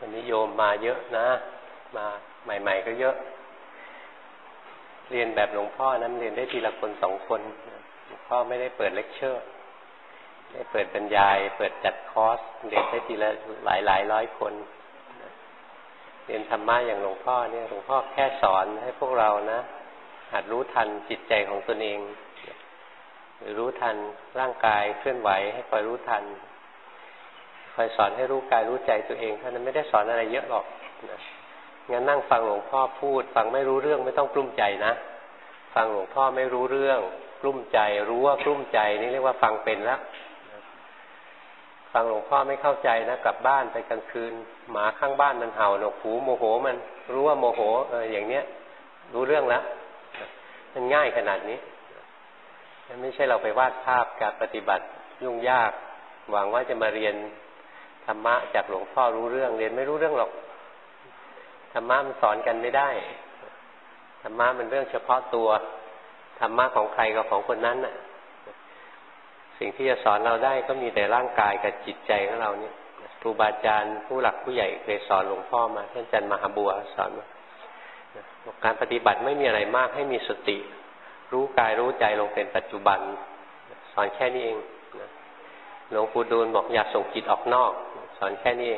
วันนี้โยมมาเยอะนะมาใหม่ๆก็เยอะเรียนแบบหลวงพ่อนั้นเรียนได้ทีละคน2 คนหลวงพ่อไม่ได้เปิดเลคเชอร์ได้เปิดบรรยายเปิดจัดคอร์สเรียนได้ทีละหลายร้อยคนเรียนธรรมะอย่างหลวงพ่อเนี่ยหลวงพ่อแค่สอนให้พวกเรานะหัดรู้ทันจิตใจของตนเองหรือรู้ทันร่างกายเคลื่อนไหวให้คอยรู้ทันคอยสอนให้รู้กายรู้ใจตัวเองเท่านั้นไม่ได้สอนอะไรเยอะหรอกงั้นนั่งฟังหลวงพ่อพูดฟังไม่รู้เรื่องไม่ต้องกลุ้มใจนะฟังหลวงพ่อไม่รู้เรื่องกลุ้มใจรู้ว่ากลุ้มใจนี่เรียกว่าฟังเป็นแล้วฟังหลวงพ่อไม่เข้าใจนะกลับบ้านไปกลางคืนหมาข้างบ้านมันเห่าหนวกหูโมโหมันรู้ว่าโมโหอย่างเนี้ยรู้เรื่องแล้วมันง่ายขนาดนี้ไม่ใช่เราไปวาดภาพการปฏิบัติยุ่งยากหวังว่าจะมาเรียนธรรมะจากหลวงพ่อรู้เรื่องเรียนไม่รู้เรื่องหรอกธรรมะมันสอนกันไม่ได้ธรรมะมันเรื่องเฉพาะตัวธรรมะของใครก็ของคนนั้นน่ะสิ่งที่จะสอนเราได้ก็มีแต่ร่างกายกับจิตใจของเราเนี่ยครูบาอาจารย์ผู้หลักผู้ใหญ่เคยสอนหลวงพ่อมาท่านอาจารย์มหาบัวสอนว่าการปฏิบัติไม่มีอะไรมากให้มีสติรู้กายรู้ใจลงเป็นปัจจุบันสอนแค่นี้เองหลวงปู่ดูลบอกอย่าส่งจิตออกนอกสอนแค่นี้เอง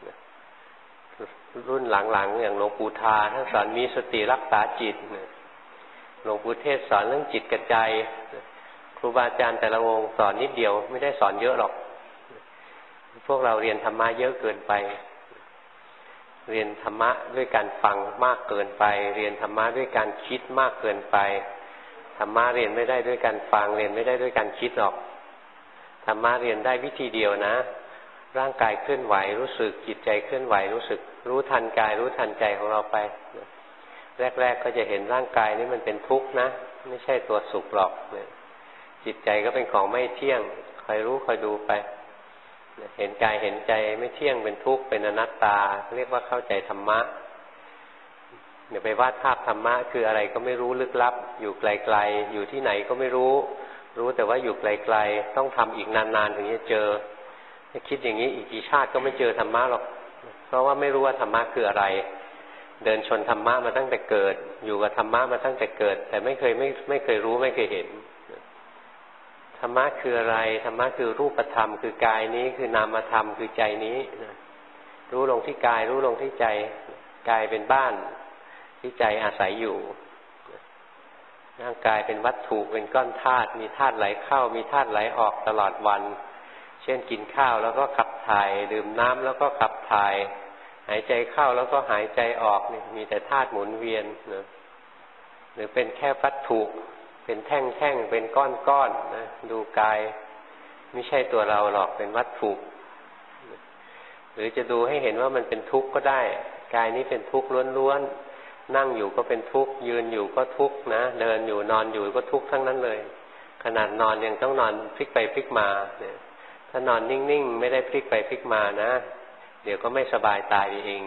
รุ่นหลังๆอย่างหลวงปู่ทาท่านสอนมีสติรักษาจิตหลวงปู่เทศสอนเรื่องจิตกระจายครูบาอาจารย์แต่ละองค์สอนนิดเดียวไม่ได้สอนเยอะหรอกพวกเราเรียนธรรมะเยอะเกินไปเรียนธรรมะด้วยการฟังมากเกินไปเรียนธรรมะด้วยการคิดมากเกินไปธรรมะเรียนไม่ได้ด้วยการฟังเรียนไม่ได้ด้วยการคิดหรอกธรรมะเรียนได้วิธีเดียวนะร่างกายเคลื่อนไหวรู้สึกจิตใจเคลื่อนไหวรู้สึกรู้ทันกายรู้ทันใจของเราไปแรกๆก็จะเห็นร่างกายนี้มันเป็นทุกข์นะไม่ใช่ตัวสุขหรอกจิตใจก็เป็นของไม่เที่ยงคอยรู้คอยดูไปเห็นกายเห็นใจไม่เที่ยงเป็นทุกข์เป็นอนัตตาเรียกว่าเข้าใจธรรมะอย่าไปวาดภาพธรรมะคืออะไรก็ไม่รู้ลึกลับอยู่ไกลๆอยู่ที่ไหนก็ไม่รู้แต่ว่าอยู่ไกลๆต้องทำอีกนานๆถึงจะเจอถ้าคิดอย่างนี้อีกกี่ชาติก็ไม่เจอธรรมะหรอกเพราะว่าไม่รู้ว่าธรรมะคืออะไรเดินชนธรรมะมาตั้งแต่เกิดอยู่กับธรรมะมาตั้งแต่เกิดแต่ไม่เคยรู้ไม่เคยเห็นธรรมะคืออะไรธรรมะคือรูปธรรมคือกายนี้คือนามธรรมคือใจนี้รู้ลงที่กายรู้ลงที่ใจกายเป็นบ้านที่ใจอาศัยอยู่ร่างกายเป็นวัตถุเป็นก้อนธาตุมีธาตุไหลเข้ามีธาตุไหลออกตลอดวันเช่นกินข้าวแล้วก็ขับถ่ายดื่มน้ำแล้วก็ขับถ่ายหายใจเข้าแล้วก็หายใจออกนี่มีแต่ธาตุหมุนเวียนหรือเป็นแค่วัตถุเป็นแท่งๆเป็นก้อนๆนะดูกายไม่ใช่ตัวเราหรอกเป็นวัตถุหรือจะดูให้เห็นว่ามันเป็นทุกข์ก็ได้กายนี้เป็นทุกข์ล้วนๆนั่งอยู่ก็เป็นทุกข์ยืนอยู่ก็ทุกข์นะเดินอยู่นอนอยู่ก็ทุกข์ทั้งนั้นเลยขนาดนอนยังต้องนอนพลิกไปพลิกมาเนี่ยถ้านอนนิ่งๆไม่ได้พลิกไปพลิกมานะเดี๋ยวก็ไม่สบายตายเอง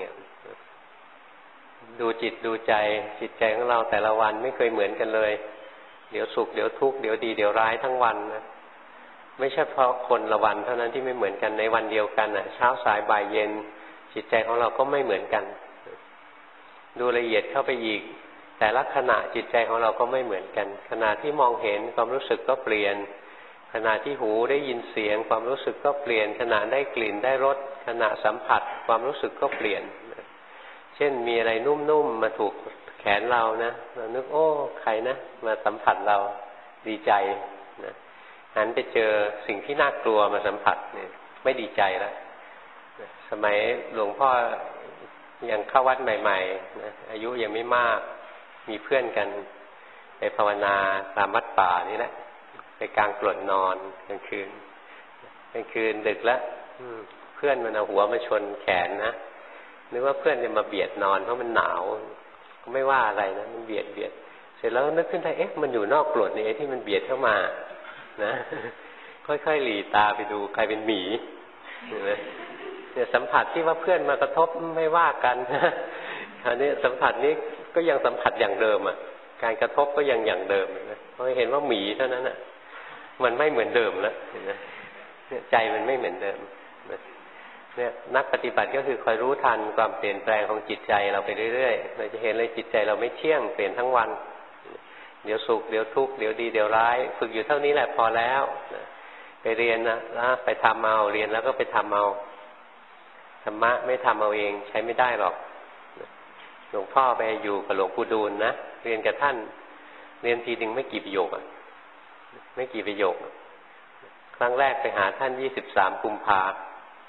ดูจิตดูใจจิตใจของเราแต่ละวันไม่เคยเหมือนกันเลยเดี๋ยวสุขเดี๋ยวทุกข์เดี๋ยวดีเดี๋ยวร้ายทั้งวันนะไม่ใช่เพราะคนละวันเท่านั้นที่ไม่เหมือนกันในวันเดียวกันเช้าสายบ่ายเย็นจิตใจของเราก็ไม่เหมือนกันดูละเอียดเข้าไปอีกแต่ละขณะจิตใจของเราก็ไม่เหมือนกันขณะที่มองเห็นความรู้สึกก็เปลี่ยนขณะที่หูได้ยินเสียงความรู้สึกก็เปลี่ยนขณะได้กลิ่นได้รสขณะสัมผัสความรู้สึกก็เปลี่ยนเช่นมีอะไรนุ่มๆมาถูกแขนเรานะเรานึกโอ้ใครนะมาสัมผัสเราดีใจนะหันไปเจอสิ่งที่น่ากลัวมาสัมผัสเนี่ยไม่ดีใจแล้วสมัยหลวงพ่อยังเข้าวัดใหม่ๆนะอายุยังไม่มากมีเพื่อนกันไปภาวนาตามวัดป่านี่แหละไปกลางกลดนอนกลางคืนดึกแล้วเพื่อนมันเอาหัวมาชนแขนนะนึกว่าเพื่อนจะมาเบียดนอนเพราะมันหนาวก็ไม่ว่าอะไรนะมันเบียดเสร็จแล้วนึกขึ้นได้มันอยู่นอกกลดนี่ที่มันเบียดเข้ามานะค่อยๆหลีตาไปดูใครเป็นหมีเห็นไหมเนี่ยสัมผัสที่ว่าเพื่อนมากระทบไม่ว่ากันอันนี้สัมผัสนี้ก็ยังสัมผัสอย่างเดิมการกระทบก็ยังอย่างเดิมนะเพราะเห็นว่าหมีเท่านั้นมันไม่เหมือนเดิมแล้วเห็นไหมใจมันไม่เหมือนเดิมนะเนี่ยนักปฏิบัติก็คือคอยรู้ทันความเปลี่ยนแปลงของจิตใจเราไปเรื่อยๆเราจะเห็นเลยจิตใจเราไม่เที่ยงเปลี่ยนทั้งวันเดี๋ยวสุขเดี๋ยวทุกข์เดี๋ยวดีเดี๋ยวร้ายฝึกอยู่เท่านี้แหละพอแล้วไปเรียนนะไปทำเอาเรียนแล้วก็ไปทำเอาธรรมะไม่ทำเอาเองใช้ไม่ได้หรอกหลวงพ่อไปอยู่กับหลวงปู่ดูลนะเรียนกับท่านเรียนทีหนึ่งไม่กี่ประโยคไม่กี่ประโยคครั้งแรกไปหาท่าน23 กุมภาพันธ์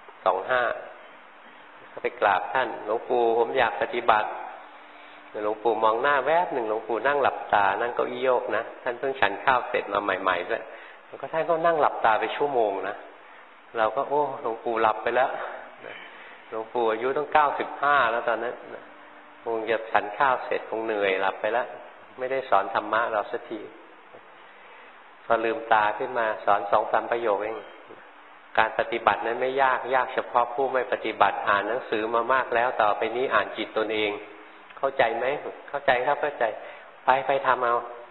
25ก็ไปกราบท่านหลวงปู่ผมอยากปฏิบัติหลวงปู่มองหน้าแวบหนึ่งหลวงปู่นั่งหลับตานั่งเก้าอี้โยกนะท่านเพิ่งฉันข้าวเสร็จมาใหม่ๆด้วยแล้วก็ท่านก็นั่งหลับตาไปชั่วโมงนะเราก็โอ้หลวงปู่หลับไปแล้วหลวงปู่อายุต้อง95แล้วตอนนั้นคงจะฉันข้าวเสร็จคงเหนื่อยหลับไปแล้วไม่ได้สอนธรรมะเราสักทีพอลืมตาขึ้นมาสอน 2-3 ประโยคเองการปฏิบัตินั้นไม่ยากยากเฉพาะผู้ไม่ปฏิบัติอ่านหนังสือมามากแล้วต่อไปนี้อ่านจิตตนเองเข้าใจไหมเข้าใจครับเข้าใจไปทำเอา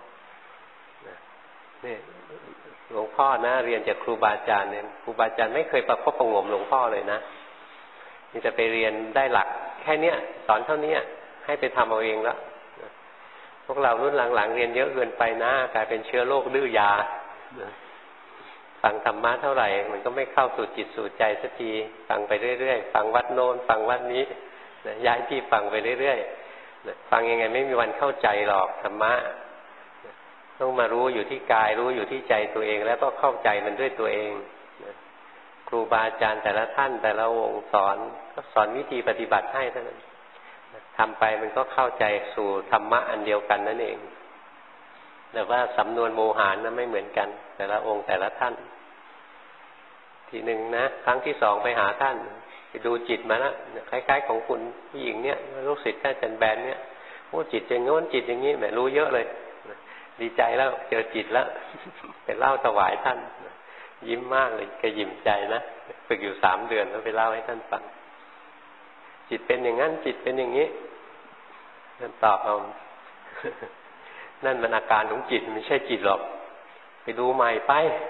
เนี่ยหลวงพ่อนะเรียนจากครูบาอาจารย์เนี่ยครูบาอาจารย์ไม่เคยประคบประหงมหลวงพ่อเลยนะนี่จะไปเรียนได้หลักแค่เนี้ยสอนเท่านี้ให้ไปทำเอาเองแล้วพวกเรารุ่นหลังๆเรียนเยอะเกินไปนะกลายเป็นเชื้อโรคดื้อยาฟังธรรมะเท่าไหร่มันก็ไม่เข้าสู่จิตสู่ใจสักทีฟังไปเรื่อยๆฟังวัดโน้นฟังวัดนี้ย้ายที่ฟังไปเรื่อยๆฟังยังไงไม่มีวันเข้าใจหรอกธรรมะต้องมารู้อยู่ที่กายรู้อยู่ที่ใจตัวเองแล้วก็เข้าใจมันด้วยตัวเองครูบาอาจารย์แต่ละท่านแต่ละองค์สอนก็สอนวิธีปฏิบัติให้เท่านั้นทำไปมันก็เข้าใจสู่ธรรมะอันเดียวกันนั่นเองแต่ว่าสำนวนโมหารนะไม่เหมือนกันแต่ละองค์แต่ละท่านทีหนึ่งนะครั้งที่2ไปหาท่านไปดูจิตมาแล้วคล้ายๆของคุณผู้หญิงเนี่ยลูกศิษย์ท่านอาจารย์แบนเนี่ยโอ้จิตอย่างโน้นจิตอย่างนี้แหมรู้เยอะเลยดีใจแล้วเจอจิตแล้วไปเล่าถวายท่านยิ้มมากเลยแกยิ้มใจนะฝึกอยู่3 เดือนแล้วไปเล่าให้ท่านฟังจิตเป็นอย่างนั้นจิตเป็นอย่างนี้ท่านตอบเอานั่นมันอาการของจิตไม่ใช่จิตหรอกไปดูใหม่ไป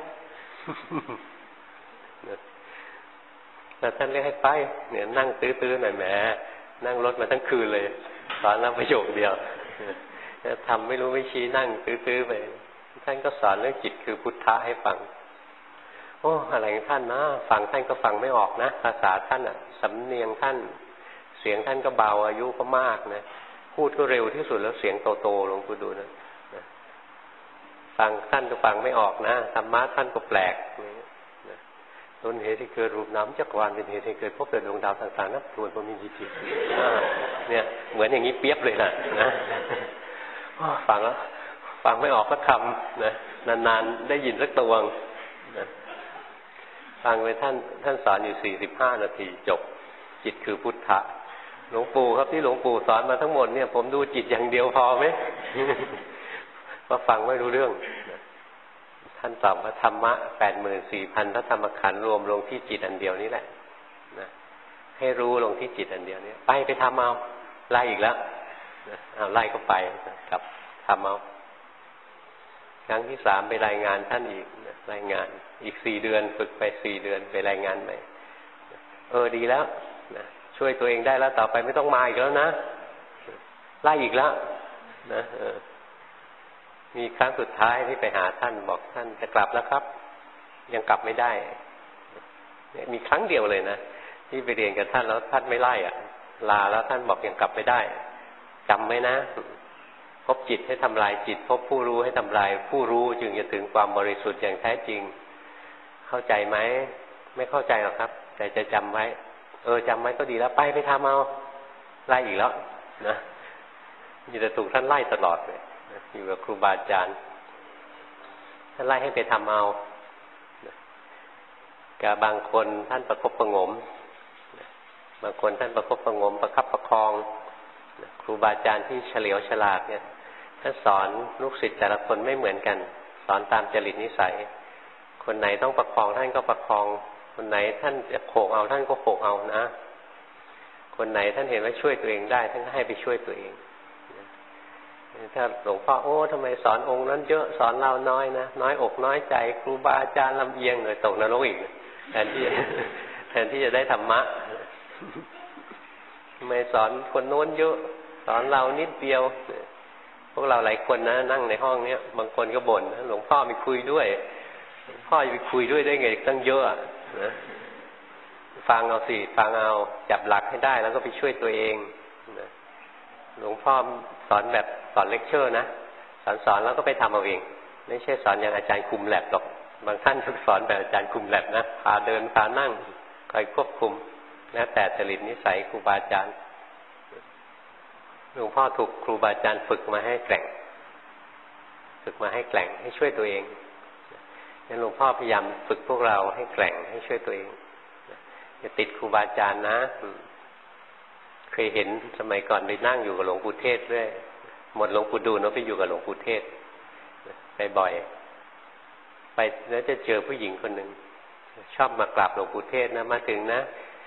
แต่ท่านเรียกให้ไปเนี่ยนั่งตื้อๆหน่อยแหมนั่งรถมาทั้งคืนเลยสอนแล้วประโยคเดียวทำไม่รู้ไม่ชี้นั่งตื้อๆไปท่านก็สอนเรื่องจิตคือพุทธะให้ฟังโอ้อะไรของท่านนะฟังท่านก็ฟังไม่ออกนะภาษาท่านอ่ะสำเนียงท่านเสียงท่านก็เบาอายุก็มากนะพูดก็เร็วที่สุดแล้วเสียงโตๆหลวงปู่ดูนะฟังท่านก็ฟังไม่ออกนะธรรมะท่านก็แปลกต้นเหตุที่เกิดรูปน้ำจักรวาลเป็นเหตุให้เกิดพบเกิดดวงดาวต่างๆนับทวนพอมีจิตเนี่ยเหมือนอย่างนี้เปียบเลยนะฟังแล้วฟังไม่ออกสักคำนะนานๆได้ยินสักตวงนะฟังไปท่านสอนอยู่45 นาทีจบจิตคือพุทธะหลวงปู่ครับที่หลวงปู่สอนมาทั้งหมดเนี่ยผมดูจิตอย่างเดียวพอไหมว่าฟังไม่รู้เรื่องท่านตอบว่าธรรมะ 84,000 พระธรรมขันธ์รวมลงที่จิตอันเดียวนี้แหละนะให้รู้ลงที่จิตอันเดียวนี้ไปทำเอาไล่อีกแล้วเอาไล่ก็ไปกลับทำเอาครั้งที่3ไปรายงานท่านอีกรายงานอีก4 เดือนฝึกไป4 เดือนไปรายงานใหม่ดีแล้วนะช่วยตัวเองได้แล้วต่อไปไม่ต้องมาอีกแล้วนะไล่อีกแล้วนะมีครั้งสุดท้ายที่ไปหาท่านบอกท่านจะกลับแล้วครับยังกลับไม่ได้มีครั้งเดียวเลยนะที่ไปเรียนกับท่านแล้วท่านไม่ไล่ลาแล้วท่านบอกยังกลับไม่ได้จำไว้นะพบจิตให้ทำลายจิตพบผู้รู้ให้ทำลายผู้รู้จึงจะถึงความบริสุทธิ์อย่างแท้จริงเข้าใจไหมไม่เข้าใจหรอกครับแต่จะจำไว้จำไว้ก็ดีแล้วไปทำเอาไล่อีกแล้วนะมีแต่ถูกท่านไล่ตลอดเลยอยู่กับครูบาอาจารย์ท่านไล่ให้ไปทำเอากับบางคนท่านประคบประหงมบางคนท่านประคบประหงมประคับประคองครูบาอาจารย์ที่เฉลียวฉลาดเนี่ยท่านสอนลูกศิษย์แต่ละคนไม่เหมือนกันสอนตามจริตนิสัยคนไหนต้องประคองท่านก็ประคองคนไหนท่านจะโขกเอาท่านก็โขกเอานะคนไหนท่านเห็นว่าช่วยตัวเองได้ท่านก็ให้ไปช่วยตัวเองถ้าหลวงพ่อทำไมสอนองค์นั้นเยอะสอนเราน้อยนะน้อยอกน้อยใจครูบาอาจารย์ลำเอียงเลยตกนรกอีกแทนนที่จะได้ธรรมะไม่สอนคนโน้นเยอะสอนเรานิดเดียวพวกเราหลายคนนะนั่งในห้องเนี้ยบางคนก็บ่นหลวงพ่อไม่คุยด้วยหลวงพ่อจะไปคุยด้วยได้ไงตั้งเยอะนะฟังเอาสิฟังเอาจับหลักให้ได้แล้วก็ไปช่วยตัวเองนะหลวงพ่อสอนแบบสอนเลคเชอร์นะสอนแล้วก็ไปทำเอาเองไม่ใช่สอนอย่างอาจารย์คุมแลบหรอกบางท่านสอนแบบอาจารย์คุมแลบนะพาเดินพานั่งคอยควบคุมแล้วแต่จริตนิสัยครูบาอาจารย์หลวงพ่อถูกครูบาอาจารย์ฝึกมาให้แกร่งฝึกมาให้แกร่งให้ช่วยตัวเองงั้นหลวงพ่อพยายามฝึกพวกเราให้แกร่งให้ช่วยตัวเองอย่าติดครูบาอาจารย์นะเคยเห็นสมัยก่อนไปนั่งอยู่กับหลวงปู่เทศด้วยหมดหลวงปู่ดูลแล้วไปอยู่กับหลวงปู่เทศไปบ่อยไปแล้วจะเจอผู้หญิงคนหนึ่งชอบมากราบหลวงปู่เทศนะมาถึงนะ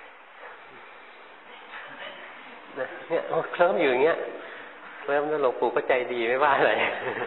เนี่ยเคลิ้มอยู่อย่างเงี้ยเคลิ้มแล้วหลวงปู่ก็ใจดีไม่ว่าอะไร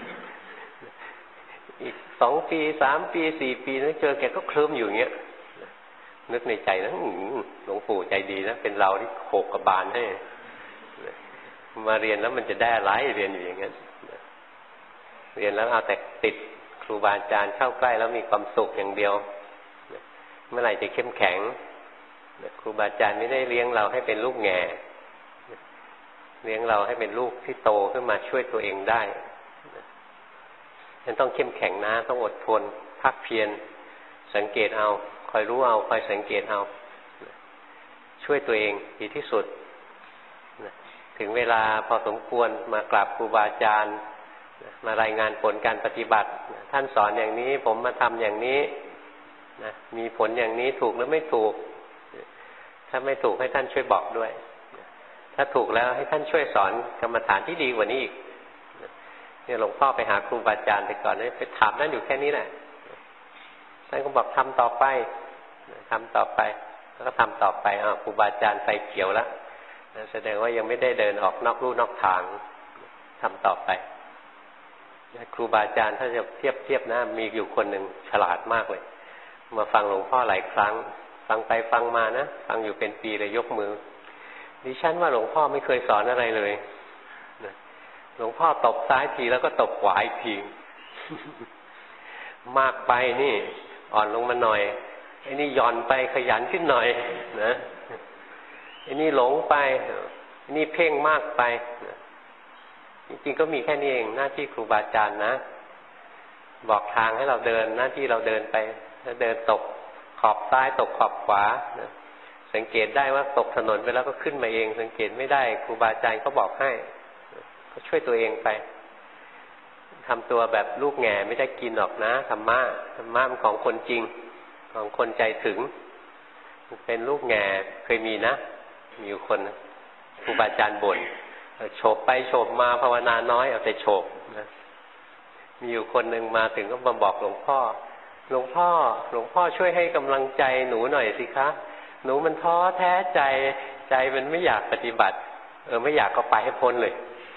อีก2 ปี3 ปี4 ปีแล้วเจอแกก็เคลิ้มอยู่อย่างเงี้ยนึกในใจนะหลวงปู่ใจดีนะเป็นเราที่โขกกระบาลให้มาเรียนแล้วมันจะได้อะไรเรียนอยู่อย่างเงี้ยเรียนแล้วเอาแต่ติดครูบาอาจารย์เข้าใกล้แล้วมีความสุขอย่างเดียวเมื่อไหร่จะเข้มแข็งครูบาอาจารย์ไม่ได้เลี้ยงเราให้เป็นลูกแง่เลี้ยงเราให้เป็นลูกที่โตขึ้นมาช่วยตัวเองได้ฉะนั้นต้องเข้มแข็งนะต้องอดทนภาคเพียรสังเกตเอาคอยรู้เอาคอยสังเกตเอาช่วยตัวเองดีที่สุดถึงเวลาพอสมควรมากราบครูบาอาจารย์มารายงานผลการปฏิบัติท่านสอนอย่างนี้ผมมาทำอย่างนี้นะมีผลอย่างนี้ถูกหรือไม่ถูกถ้าไม่ถูกให้ท่านช่วยบอกด้วยถ้าถูกแล้วให้ท่านช่วยสอนกรรมฐานที่ดีกว่านี้อีกเนี่ยหลวงพ่อไปหาครูบาอาจารย์แต่ก่อนไปถามท่านอยู่แค่นี้แหละท่านก็บอกทำต่อไปทำต่อไปแล้วก็ทำต่อไปครูบาอาจารย์ไฟเขียวแล้วแสดงว่ายังไม่ได้เดินออกนอกลู่นอกทางทำต่อไปครูบาอาจารย์ถ้าจะเทียบนะมีอยู่คนหนึ่งฉลาดมากเลยมาฟังหลวงพ่อหลายครั้งฟังไปฟังมานะฟังอยู่เป็นปีเลยยกมือดิฉันว่าหลวงพ่อไม่เคยสอนอะไรเลยหลวงพ่อตบซ้ายทีแล้วก็ตบขวาอีกทีมากไปนี่อ่อนลงมาหน่อยไอ้นี่หย่อนไปขยันขึ้นหน่อยนะไอ้นี่หลงไปไอ้นี่เพ่งมากไปจริงๆก็มีแค่นี้เองหน้าที่ครูบาอาจารย์นะบอกทางให้เราเดินหน้าที่เราเดินไปถ้าเดินตกขอบซ้ายตกขอบขวาสังเกตได้ว่าตกถนนไปแล้วก็ขึ้นมาเองสังเกตไม่ได้ครูบาอาจารย์ก็บอกให้ก็ช่วยตัวเองไปทำตัวแบบลูกแง่ไม่ได้กินหรอกนะธรรมะมันของคนจริงของคนใจถึงเป็นลูกแง่เคยมีนะมีอยู่คนครูบาอาจารย์บ่นโฉบไปโฉบมาภาวนาน้อยเอาแต่โฉบนะมีอยู่คนหนึ่งมาถึงก็มาบอกหลวงพ่อช่วยให้กำลังใจหนูหน่อยสิคะหนูมันท้อแท้ใจมันไม่อยากปฏิบัติไม่อยากก็ไปให้พ้นเลย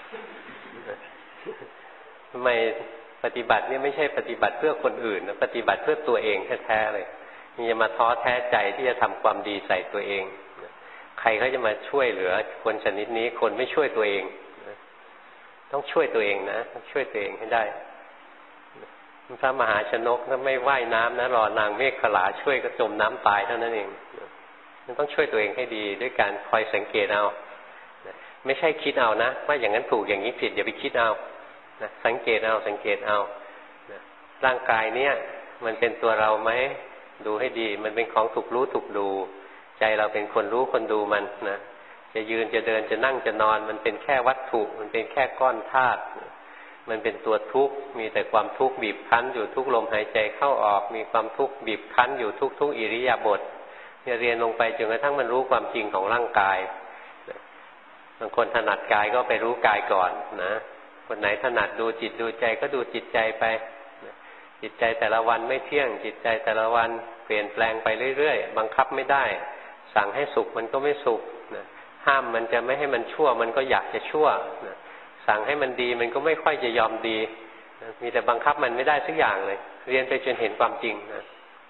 ทำไมปฏิบัติเนี่ยไม่ใช่ปฏิบัติเพื่อคนอื่นนะปฏิบัติเพื่อตัวเองแท้ๆเลยมีจะมาท้อแท้ใจที่จะทำความดีใส่ตัวเองใครเขาจะมาช่วยเหลือคนชนิดนี้คนไม่ช่วยตัวเองต้องช่วยตัวเองนะต้องช่วยตัวเองให้ได้พระมหาชนกถ้าไม่ว่ายน้ำนะรอนางเมฆขลาช่วยก็จมน้ำตายเท่านั้นเองมันต้องช่วยตัวเองให้ดีด้วยการคอยสังเกตเอาไม่ใช่คิดเอานะว่าอย่างนั้นถูกอย่างนี้ผิดอย่าไปคิดเอาสังเกตเอาร่างกายเนี่ยมันเป็นตัวเราไหมดูให้ดีมันเป็นของถูกรู้ถูกดูใจเราเป็นคนรู้คนดูมันนะจะยืนจะเดินจะนั่งจะนอนมันเป็นแค่วัตถุมันเป็นแค่ก้อนธาตุมันเป็นตัวทุกข์มีแต่ความทุกข์บีบคั้นอยู่ทุกลมหายใจเข้าออกมีความทุกข์บีบคั้นอยู่ทุกอิริยาบถเรียนลงไปจนกระทั่งมันรู้ความจริงของร่างกายบางคนถนัดกายก็ไปรู้กายก่อนนะคนไหนถนัดดูจิตดูใจก็ดูจิตใจไปจิตใจแต่ละวันไม่เที่ยงจิตใจแต่ละวันเปลี่ยนแปลงไปเรื่อยๆบังคับไม่ได้สั่งให้สุขมันก็ไม่สุขห้ามมันจะไม่ให้มันชั่วมันก็อยากจะชั่วสั่งให้มันดีมันก็ไม่ค่อยจะยอมดีมีแต่บังคับมันไม่ได้สักอย่างเลยเรียนไปจนเห็นความจริงนะ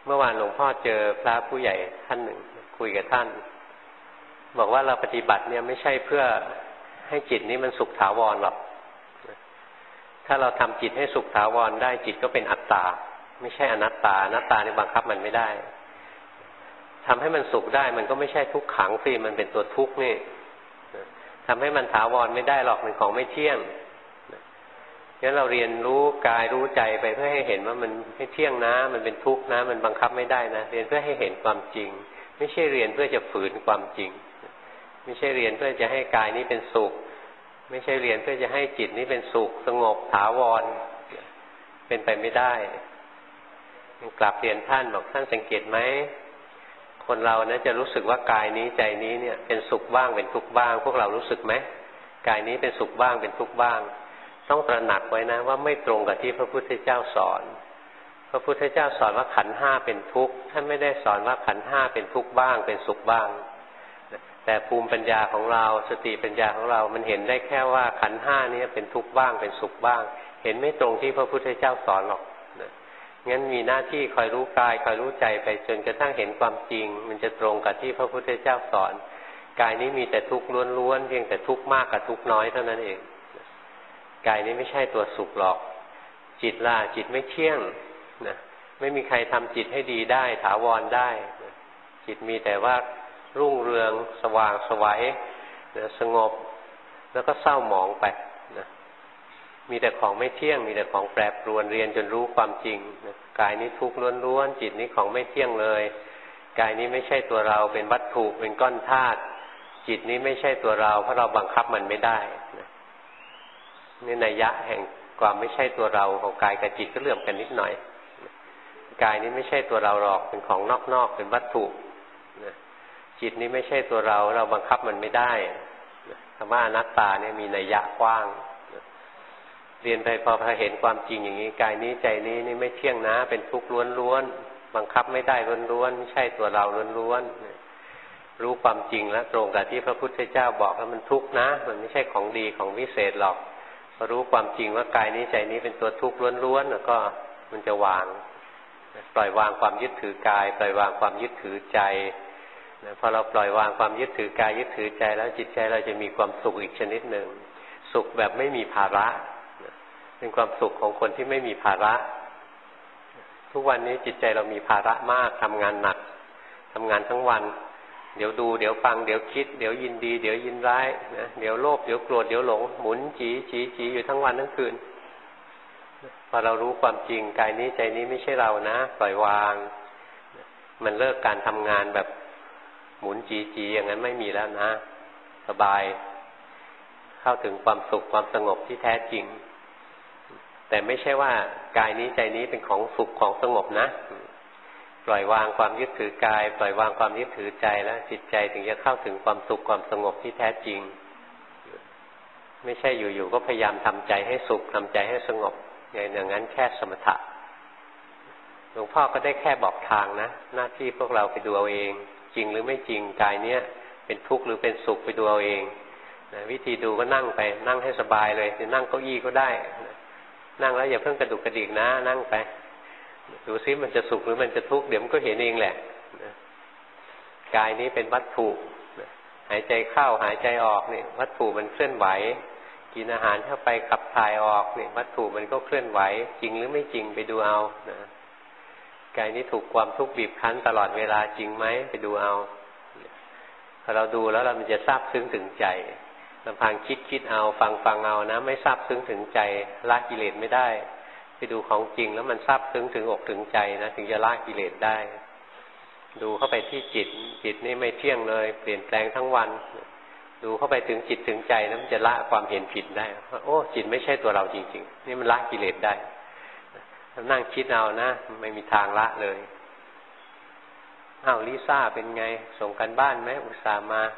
เมื่อวานหลวงพ่อเจอพระผู้ใหญ่ท่านหนึ่งคุยกับท่านบอกว่าเราปฏิบัติเนี่ยไม่ใช่เพื่อให้จิตนี้มันสุขถาวรหรอกถ้าเราทำจิตให้สุขถาวรได้จิตก็เป็นอัตตาไม่ใช่อนัตตาอนัตตานี่บังคับมันไม่ได้ทำให้มันสุขได้มันก็ไม่ใช่ทุกขังสิมันเป็นตัวทุกข์นี่ทำให้มันถาวรไม่ได้หรอกเป็นของไม่เที่ยงงั้นเราเรียนรู้กายรู้ใจไปเพื่อให้เห็นว่ามันไม่เที่ยงนะมันเป็นทุกข์นะมันบังคับไม่ได้นะเรียนเพื่อให้เห็นความจริงไม่ใช่เรียนเพื่อจะฝืนความจริงไม่ใช่เรียนเพื่อจะให้กายนี้เป็นสุขไม่ใช่เรียนเพื่อจะให้จิตนี้เป็นสุขสงบถาวรเป็นไปไม่ได้กลับเรียนท่านบอกท่านสังเกตไหมคนเรานะจะรู้สึกว่ากายนี้ใจนี้เนี่ยเป็นสุขบ้างเป็นทุกข์บ้างพวกเรารู้สึกไหมกายนี้เป็นสุขบ้างเป็นทุกข์บ้างต้องตระหนักไว้นะว่าไม่ตรงกับที่พระพุทธเจ้าสอนพระพุทธเจ้าสอนว่าขันธ์ห้าเป็นทุกข์ท่านไม่ได้สอนว่าขันธ์ห้าเป็นทุกข์บ้างเป็นสุขบ้างแต่ภูมิปัญญาของเราสติปัญญาของเรามันเห็นได้แค่ว่าขันธ์ห้านี้เป็นทุกข์บ้างเป็นสุขบ้างเห็นไม่ตรงที่พระพุทธเจ้าสอนหรอกงั้นมีหน้าที่คอยรู้กายคอยรู้ใจไปจนกระทั่งเห็นความจริงมันจะตรงกับที่พระพุทธเจ้าสอนกายนี้มีแต่ทุกข์ล้วนๆเพียงแต่ทุกข์มากกับทุกข์น้อยเท่านั้นเองกายนี้ไม่ใช่ตัวสุขหรอกจิตล่ะจิตไม่เที่ยงนะไม่มีใครทำจิตให้ดีได้ถาวรได้นะจิตมีแต่ว่ารุ่งเรืองสว่างไสวนะสงบแล้วก็เศร้าหมองไปนะมีแต่ของไม่เที่ยงมีแต่ของแปรปรวนเรียนจนรู้ความจริงนะกายนี้ทุกข์ล้วนๆจิตนี้ของไม่เที่ยงเลยกายนี้ไม่ใช่ตัวเราเป็นวัตถุเป็นก้อนธาตุจิตนี้ไม่ใช่ตัวเราเพราะเราบังคับมันไม่ได้นะนี่นัยยะแห่งความไม่ใช่ตัวเราของกายกับจิตก็เลื่อมกันนิดหน่อยกายนี้ไม่ใช่ตัวเราหรอกเป็นของนอกๆเป็นวัตถุนะจิตนี้ไม่ใช่ตัวเราเราบังคับมันไม่ได้คำว่าอนัตตาเนี่ยมีนัยยะกว้างเรียนไปพอเห็นความจริงอย่างนี้กายนี้ใจนี้นี่ไม่เที่ยงนะเป็นทุกข์ล้วนๆบังคับไม่ได้ล้วนๆไม่ใช่ตัวเราล้วนๆรู้ความจริงแล้วตรงกับที่พระพุทธเจ้าบอกว่ามันทุกข์นะมันไม่ใช่ของดีของวิเศษหรอกพอรู้ความจริงว่ากายนี้ใจนี้เป็นตัวทุกข์ล้วนๆแล้วก็มันจะวางปล่อยวางความยึดถือกายปล่อยวางความยึดถือใจพอเราปล่อยวางความยึดถือกายยึดถือใจแล้วจิตใจเราจะมีความสุขอีกชนิดหนึ่งสุขแบบไม่มีภาระเป็นความสุขของคนที่ไม่มีภาระทุกวันนี้จิตใจเรามีภาระมากทำงานหนักทำงานทั้งวันเดี๋ยวดูเดี๋ยวฟังเดี๋ยวคิดเดี๋ยวยินดีเดี๋ยวยินร้ายนะเดี๋ยวโลภเดี๋ยวโกรธเดี๋ยวหลงหมุนจีอยู่ทั้งวันทั้งคืนพอเรารู้ความจริงกายนี้ใจนี้ไม่ใช่เรานะปล่อยวางมันเลิกการทำงานแบบหมุนจีอย่างนั้นไม่มีแล้วนะสบายเข้าถึงความสุขความสงบที่แท้จริงแต่ไม่ใช่ว่ากายนี้ใจนี้เป็นของสุขของสงบนะปล่อยวางความยึดถือกายปล่อยวางความยึดถือใจแล้วจิตใจถึงจะเข้าถึงความสุขความสงบที่แท้จริงไม่ใช่อยู่ๆก็พยายามทำใจให้สุขทำใจให้สงบอย่างนั้นแค่สมถะหลวงพ่อก็ได้แค่บอกทางนะหน้าที่พวกเราไปดูเอาเองจริงหรือไม่จริงกายเนี้ยเป็นทุกข์หรือเป็นสุขไปดูเอาเองนะวิธีดูก็นั่งไปนั่งให้สบายเลยจะนั่งเก้าอี้ก็ได้นั่งแล้วอย่าเพิ่งกระดุกกระดิกนะนั่งไปดูซิมันจะสุขหรือมันจะทุกข์เดี๋ยวมันก็เห็นเองแหละกายนี้เป็นวัตถุหายใจเข้าหายใจออกนี่วัตถุมันเคลื่อนไหวกินอาหารเข้าไปขับถ่ายออกนี่วัตถุมันก็เคลื่อนไหวจริงหรือไม่จริงไปดูเอานะกายนี้ถูกความทุกข์บีบคั้นตลอดเวลาจริงไหมไปดูเอาพอเราดูแล้วมันจะซาบซึ้งถึงใจลำพังคิดเอาฟังเอานะไม่ซาบซึ้งถึงใจละกิเลสไม่ได้ไปดูของจริงแล้วมันซาบซึ้งถึงอกถึงใจนะถึงจะละกิเลสได้ดูเข้าไปที่จิตนี่ไม่เที่ยงเลยเปลี่ยนแปลงทั้งวันดูเข้าไปถึงจิตถึงใจแล้วมันจะละความเห็นผิดได้โอ้จิตไม่ใช่ตัวเราจริงๆนี่มันละกิเลสได้นั่งคิดเอานะไม่มีทางละเลยอ้าวลิซ่าเป็นไงส่งกันบ้านไหมอุตส่าห์มา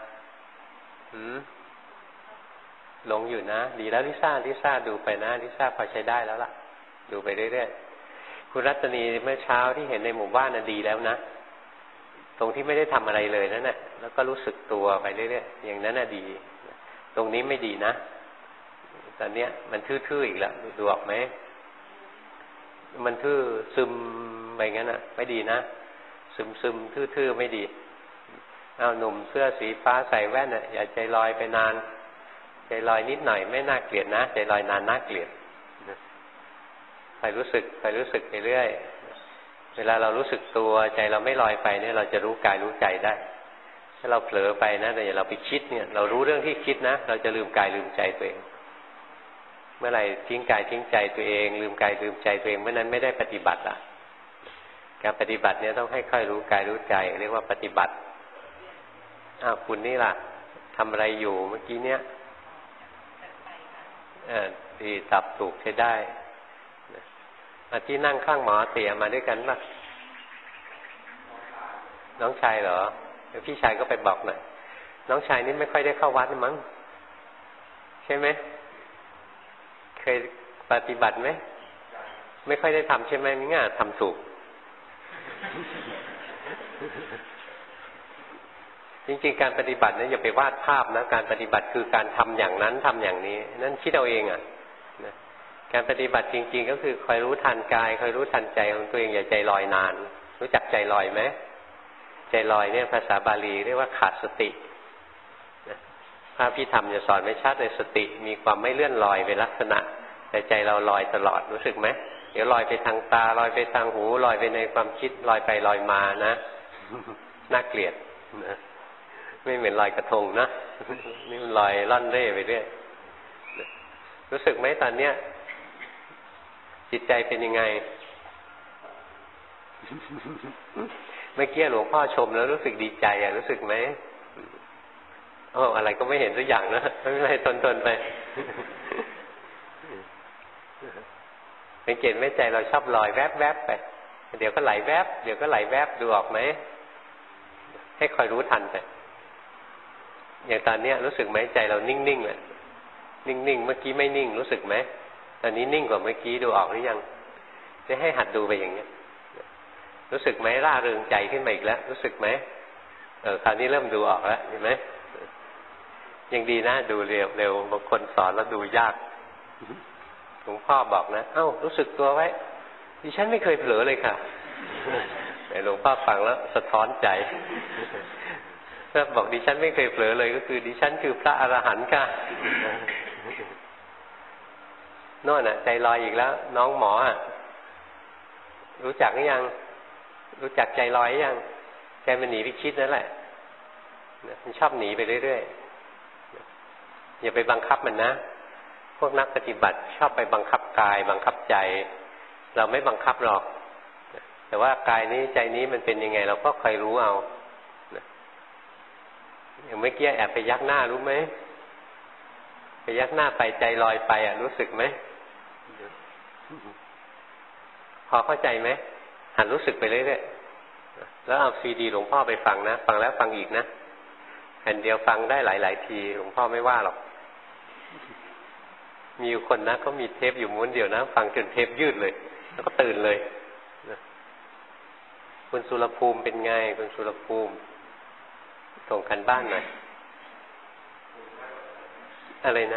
หลงอยู่นะดีแล้วลิซ่าดูไปนะลิซ่าพอใช้ได้แล้วล่ะดูไปเรื่อยๆคุณรัตนีเมื่อเช้าที่เห็นในหมู่บ้านน่ะดีแล้วนะตรงที่ไม่ได้ทำอะไรเลยนั่นแหละแล้วก็รู้สึกตัวไปเรื่อยๆอย่างนั้นน่ะดีตรงนี้ไม่ดีนะตอนเนี้ยมันทื่อๆอีกแล้วดูออกไหมมันทื่อซึมไปงั้นอ่ะไม่ดีนะซึมทื่อไม่ดีเอาหนุ่มเสื้อสีฟ้าใส่แว่นอ่ะอย่าใจลอยไปนานใจลอยนิดหน่อยไม่น่าเกลียดนะใจลอยนานน่าเกลียดคอยรู้สึกไปเรื่อยเวลาเรารู้สึกตัวใจเราไม่ลอยไปเนี่ยเราจะรู้กายรู้ใจได้ถ้าเราเผลอไปนะแต่อย่าเราไปคิดเนี่ยเรารู้เรื่องที่คิดนะเราจะลืมกายลืมใจตัวเองเมื่อไหร่ทิ้งกายทิ้งใจตัวเองลืมกายลืมใจตัวเองเมื่อนั้นไม่ได้ปฏิบัติอ่ะการปฏิบัติเนี่ยต้องให้ค่อยรู้กายรู้ใจเรียกว่าปฏิบัติคุณนี่ล่ะทำอะไรอยู่เมื่อกี้เนี้ยดีตับถูกใช้ได้ที่นั่งข้างหมอเตี๋ยมาด้วยกันป่ะน้องชายเหรอเดี๋ยวพี่ชายก็ไปบอกหน่อยน้องชายนี่ไม่ค่อยได้เข้าวัดมั้งใช่ไหมเคยปฏิบัติไหมไม่ค่อยได้ทำใช่ไหมมิง่าทำถูกจริงๆการปฏิบัติเนี่ยอย่าไปวาดภาพนะการปฏิบัติคือการทำอย่างนั้นทำอย่างนี้นั่นคิดเอาเองอ่ะนะการปฏิบัติจริงๆก็คือคอยรู้ทันกายคอยรู้ทันใจของตัวเองอย่าใจลอยนานรู้จักใจลอยไหมใจลอยเนี่ยภาษาบาลีเรียกว่าขาดสตินะพระพิธรรมจะสอนไม่ชัดเลยสติมีความไม่เลื่อนลอยเป็นลักษณะแต่ใจเราลอยตลอดรู้สึกไหมเดี๋ยวลอยไปทางตาลอยไปทางหูลอยไปในความคิดลอยไปลอยมานะน่าเกลียดนะไม่เหมือนลอยกระทงนะนี่มันลอยล่อนเร่ไปเรื่อยรู้สึกไหมตอนเนี้ยจิตใจเป็นยังไงเมื่อกี้หลวงพ่อชมแล้วรู้สึกดีใจรู้สึกไหมอะไรก็ไม่เห็นสักอย่างนะไม่เป็นไรทนไปสังเกตไหมใจเราชอบลอยแวบๆไปเดี๋ยวก็ไหลแวบเดี๋ยวก็ไหลแวบดูออกไหมให้คอยรู้ทันไปอย่างตอนนี้รู้สึกไหมใจเรานิ่งๆแหละนิ่งๆเมื่อกี้ไม่นิ่งรู้สึกไหมตอนนี้นิ่งกว่าเมื่อกี้ดูออกหรือยังจะให้หัดดูไปอย่างนี้รู้สึกไหมร่าเริงใจขึ้นมาอีกแล้วรู้สึกไหมคราวนี้เริ่มดูออกแล้วเห็นไหมยังดีนะดูเร็วบางคนสอนแล้วดูยากหลวงพ่อบอกนะรู้สึกตัวไว้ดิฉันไม่เคยเผลอเลยค่ะแต่หลวงพ่อฟังแล้วสะท้อนใจถ้าบอกดิฉันไม่เคยเผลอเลยก็คือดิฉันคือพระอรหันต์ค่ะโน่นใจลอยอีกแล้วน้องหมอรู้จักหรือยังรู้จักใจลอยยังใจมันหนีไปคิดนั่นแหละมันชอบหนีไปเรื่อยๆอย่าไปบังคับมันนะพวกนักปฏิบัติชอบไปบังคับกายบังคับใจเราไม่บังคับหรอกแต่ว่ากายนี้ใจนี้มันเป็นยังไงเราก็คอยรู้เอาอย่างเมื่อกี้แอบไปยักหน้ารู้ไหมไปยักหน้าไปใจลอยไปรู้สึกไหมพอเข้าใจไหมหัดรู้สึกไปเรื่อยๆแล้วเอาซีดีหลวงพ่อไปฟังนะฟังแล้วฟังอีกนะแผ่นเดียวฟังได้หลายๆทีหลวงพ่อไม่ว่าหรอกมีอยู่คนนะเขามีเทปอยู่ม้วนเดียวนะฟังจนเทปยืดเลยแล้วก็ตื่นเลยคุณสุรภูมิเป็นไงคุณสุรภูมิส่งกันบ้านหน่อยอะไรนะ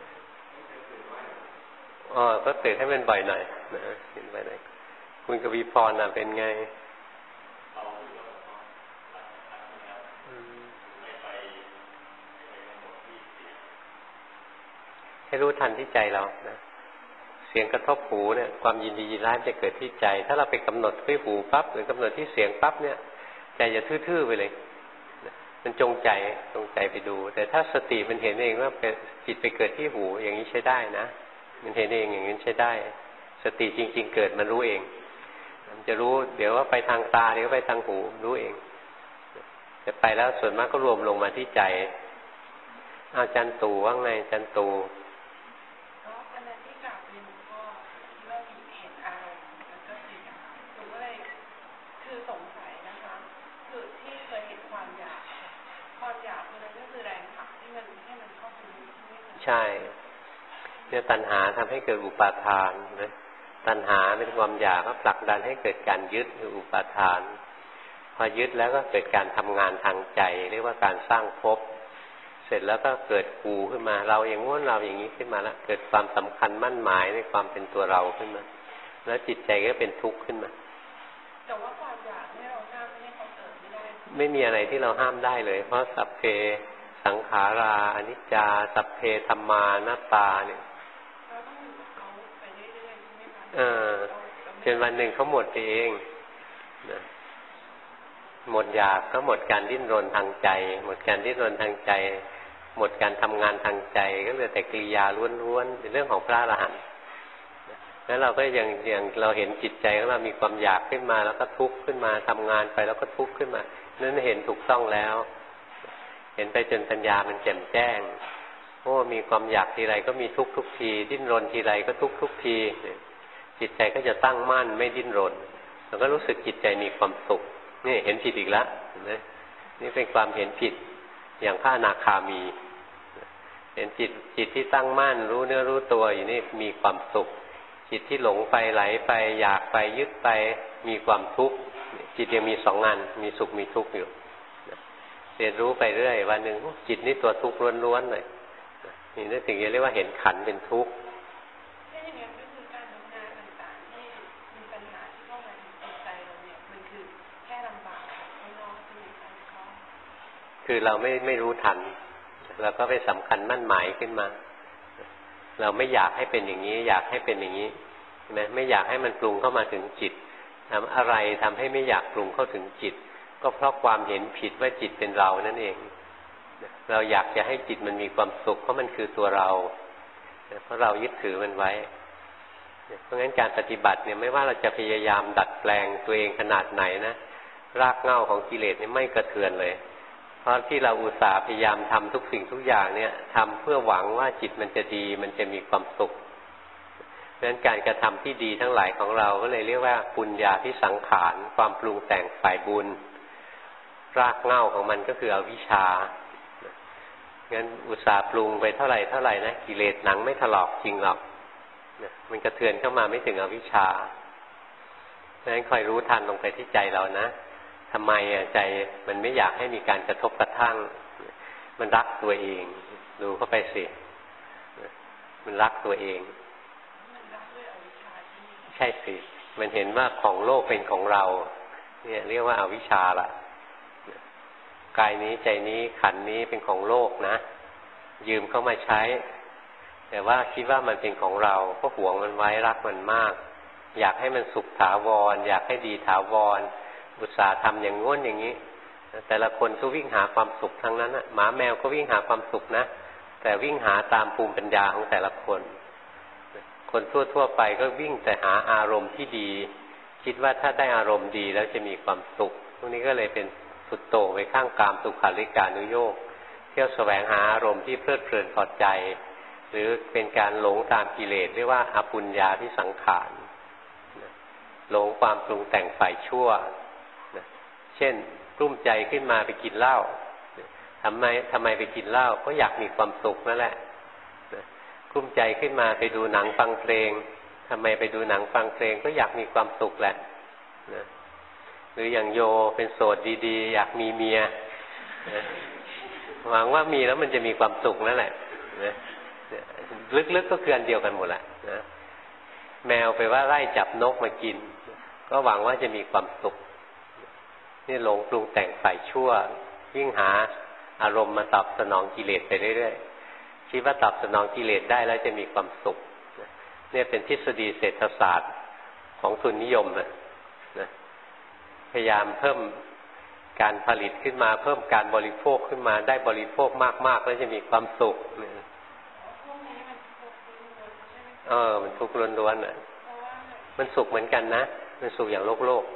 ก็ตื่นให้มันบ่อยหน่อยนะเห็นไปไหนคุณกวีพรเป็นไงให้รู้ทันที่ใจเรานะเสียงกระทบหูเนี่ยความยินดียินร้ายจะเกิดที่ใจถ้าเราไปกำหนดที่หูปั๊บหรือกำหนดที่เสียงปั๊บเนี่ยใจจะทื่อๆไปเลยมันจงใจไปดูแต่ถ้าสติมันเห็นเองว่าจิตไปเกิดที่หูอย่างนี้ใช้ได้นะมันเห็นเองอย่างนี้ใช้ได้สติจริงๆเกิดมันรู้เองมันจะรู้เดี๋ยวว่าไปทางตาเดี๋ยวไปทางหูรู้เองแต่ไปแล้วส่วนมากก็รวมลงมาที่ใจอาจารย์ตู่ว่าไงอาจารย์ตู่ใช่เนี่ยตัณหาทำให้เกิดอุปาทานนะตัณหาเป็นความอยากก็ผลักดันให้เกิดการยึดคืออุปาทานพอยึดแล้วก็เกิดการทำงานทางใจเรียกว่าการสร้างภพเสร็จแล้วก็เกิดกูขึ้นมาเราอย่างงู้นเราอย่างนี้ขึ้นมาแล้วเกิดความสำคัญมั่นหมายในความเป็นตัวเราขึ้นมาแล้วจิตใจก็เป็นทุกข์ขึ้นมาแต่ว่าความอยากให้เราห้ามให้เขาเกิดไม่ได้ไม่มีอะไรที่เราห้ามได้เลยเพราะสัพเพสังขาราอนิจจาสัพเพธัมมานัตตาเนี่ยเราต้องอยู่กับเขาไปเรื่อยๆใช่ไหมคะจนวันหนึ่งเขาหมดไปเองนะหมดอยากก็หมดการดิ้นรนทางใจหมดการดิ้นรนทางใจหมดการทำงานทางใจก็เหลือแต่กิริยาล้วนๆเป็นเรื่องของพระอรหันต์แล้วเราก็อย่างเราเห็นจิตใจของเรามีความอยากขึ้นมาแล้วก็ทุกข์ขึ้นมาทำงานไปแล้วก็ทุกข์ขึ้นมานั่นเห็นถูกต้องแล้วเห็นไปจนปัญญามันแจ่มแจ้งโอ้มีความอยากทีไรก็มีทุกข์ทุกทีดิ้นรนทีไรก็ทุกข์ทุกทีจิตใจก็จะตั้งมั่นไม่ดิ้นรนแล้วก็รู้สึกจิตใจมีความสุขนี่เห็นผิดอีกแล้วนะนี่เป็นความเห็นผิดอย่างพระอนาคามีเห็นจิตที่ตั้งมั่นรู้เนื้อรู้ตัวอยู่นี่มีความสุขจิตที่หลงไปไหลไปอยากไปยึดไปมีความทุกข์จิตยังมีสองงานมีสุขมีทุกข์อยู่เรียนรู้ไปเรื่อยวันหนึ่งจิตนี่ตัวทุกข์ล้วนๆเลยนี่ถึงจะเรียกว่าเห็นขันธ์เป็นทุกข์คือเราไม่รู้ทันเราก็ไปสำคัญมั่นหมายขึ้นมาเราไม่อยากให้เป็นอย่างนี้อยากให้เป็นอย่างนี้ใช่ไหมไม่อยากให้มันปรุงเข้ามาถึงจิตทำอะไรทำให้ไม่อยากปรุงเข้าถึงจิตก็เพราะความเห็นผิดว่าจิตเป็นเรานั่นเองเราอยากจะให้จิตมันมีความสุขเพราะมันคือตัวเราเพราะเรายึดถือมันไว้เพราะงั้นการปฏิบัติเนี่ยไม่ว่าเราจะพยายามดัดแปลงตัวเองขนาดไหนนะรากเหง้าของกิเลสนี่ไม่กระเทือนเลยเพราะที่เราอุตส่าห์พยายามทำทุกสิ่งทุกอย่างเนี่ยทำเพื่อหวังว่าจิตมันจะดีมันจะมีความสุขเพราะฉะนั้นการกระทำที่ดีทั้งหลายของเราก็เลยเรียกว่าปุญญาภิสังขารความปรุงแต่งฝ่ายบุญรากเหง้าของมันก็คืออวิชชางั้นอุตส่าห์ปรุงไปเท่าไหร่นะกิเลสหนังไม่ถลอกจริงหรอกมันกระเทือนเข้ามาไม่ถึงอวิชชาเพราะฉะนั้นคอยรู้ทันลงไปที่ใจเรานะทำไมใจมันไม่อยากให้มีการกระทบกระทั่งมันรักตัวเองดูเข้าไปสิมันรักตัวเองใช่สิมันเห็นว่าของโลกเป็นของเราเนี่ยเรียกว่าอวิชชาละกายนี้ใจนี้ขันธ์นี้เป็นของโลกนะยืมเข้ามาใช้แต่ว่าคิดว่ามันเป็นของเราก็หวงมันไว้รักมันมากอยากให้มันสุขถาวรอยากให้ดีถาวรอุตส่าห์ทำอย่างง้นอย่างนี้แต่ละคนก็วิ่งหาความสุขทั้งนั้นนะหมาแมวก็วิ่งหาความสุขนะแต่วิ่งหาตามภูมิปัญญาของแต่ละคนคนทั่วๆไปก็วิ่งแต่หาอารมณ์ที่ดีคิดว่าถ้าได้อารมณ์ดีแล้วจะมีความสุขพวกนี้ก็เลยเป็นสุดโต่งไปข้างกามสุขาริการุโยคเที่ยวแสวงหาอารมณ์ที่เพลิดเพลินพอใจหรือเป็นการหลงตามกิเลสเรียกว่าอปุญญาภิสังขารหลงความปรุงแต่งฝ่ายชั่วเช่นกลุ้มใจขึ้นมาไปกินเหล้าทำไมไปกินเหล้าก็อยากมีความสุขนั่นแหละกลุ้มใจขึ้นมาไปดูหนังฟังเพลงทำไมไปดูหนังฟังเพลงก็อยากมีความสุขแหละหรืออย่างโยเป็นโสดดีๆอยากมีเมียหวังว่ามีแล้วมันจะมีความสุขนั่นแหละลึกๆก็คืออันเดียวกันหมดแหละนะแมวไปว่าไล่จับนกมากินก็หวังว่าจะมีความสุขนี่หลงปรุงแต่งฝ่ายชั่ววิ่งหาอารมณ์มาตอบสนองกิเลสไปเรื่อยๆคิดว่าตอบสนองกิเลสได้แล้วจะมีความสุขเนี่ยเป็นทฤษฎีเศรษฐศาสตร์ของทุนนิยมนะพยายามเพิ่มการผลิตขึ้นมาเพิ่มการบริโภคขึ้นมาได้บริโภคมากๆแล้วจะมีความสุขมันทุกข์ล้วนๆมันสุขเหมือนกันนะมันสุขอย่างโลก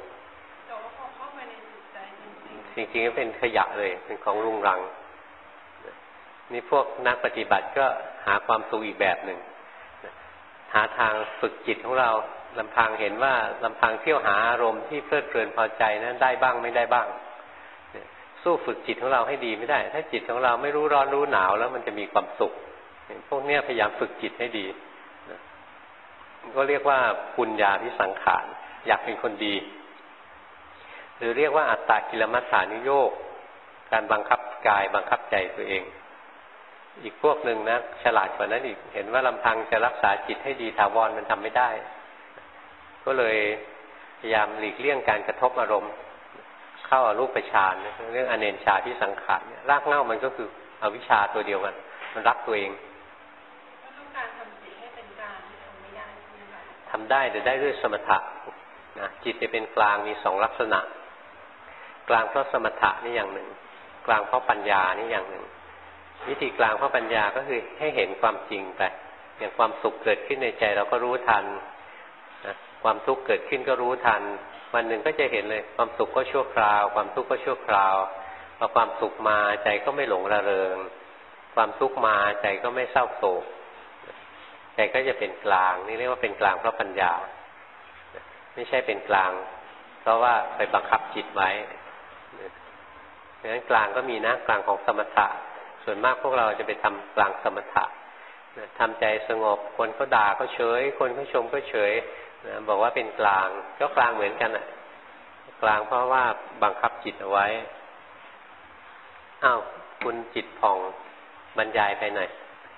จริงๆก็เป็นขยะเลยเป็นของรุงรังนี่พวกนักปฏิบัติก็หาความสุขอีกแบบหนึ่งหาทางฝึกจิตของเราลำพังเห็นว่าลำพังเที่ยวหาอารมณ์ที่เพลิดเพลินพอใจนั้นได้บ้างไม่ได้บ้างสู้ฝึกจิตของเราให้ดีไม่ได้ถ้าจิตของเราไม่รู้ร้อนรู้หนาวแล้วมันจะมีความสุขพวกนี้พยายามฝึกจิตให้ดีก็เรียกว่าปุญญาภิสังขารอยากเป็นคนดีหรือเรียกว่าอัตตกิลมัฏฐานุโยคการบังคับกายบังคับใจตัวเองอีกพวกหนึ่งนะฉลาดกว่านั้นอีกเห็นว่าลำพังจะรักษาจิตให้ดีถาวรมันทำไม่ได้ก็เลยพยายามหลีกเลี่ยงการกระทบอารมณ์เข้าอรูปฌานเรื่องอเนนชาพิสังขารรากเหง้ามันก็คืออวิชชาตัวเดียวกันมันรักตัวเองต้องการทำจิตให้เป็นกลางทำไม่ได้ทำได้แต่ได้ด้วยสมถะนะจิตจะเป็นกลางมีสองลักษณะกลางเพราะสมถะนี่อย่างหนึ่งกลางเพราะปัญญานี่อย่างหนึ่งวิธีกลางเพราะปัญญาก็คือให้เห็นความจริงไปอย่างความสุขเกิดขึ้นในใจเราก็รู้ทันนะความทุกข์เกิดขึ้นก็รู้ทันวันหนึ่งก็จะเห็นเลยความสุขก็ชั่วคราวความทุกข์ก็ชั่วคราวพอความสุขมาใจก็ไม่หลงระเริงความทุกข์มาใจก็ไม่เศร้าโศกใจก็จะเป็นกลางนี่เรียกว่าเป็นกลางเพราะปัญญาไม่ใช่เป็นกลางเพราะว่าไปบังคับจิตไว้ดังนั้นกลางก็มีนะกลางของสมถะส่วนมากพวกเราจะไปทำกลางสมถะทำใจสงบคนก็ด่าก็เฉยคนก็ชมก็เฉยบอกว่าเป็นกลางก็กลางเหมือนกันอ่ะกลางเพราะว่าบังคับจิตเอาไว้อ้าวคุณจิตผ่องบรรยายไปหน่อย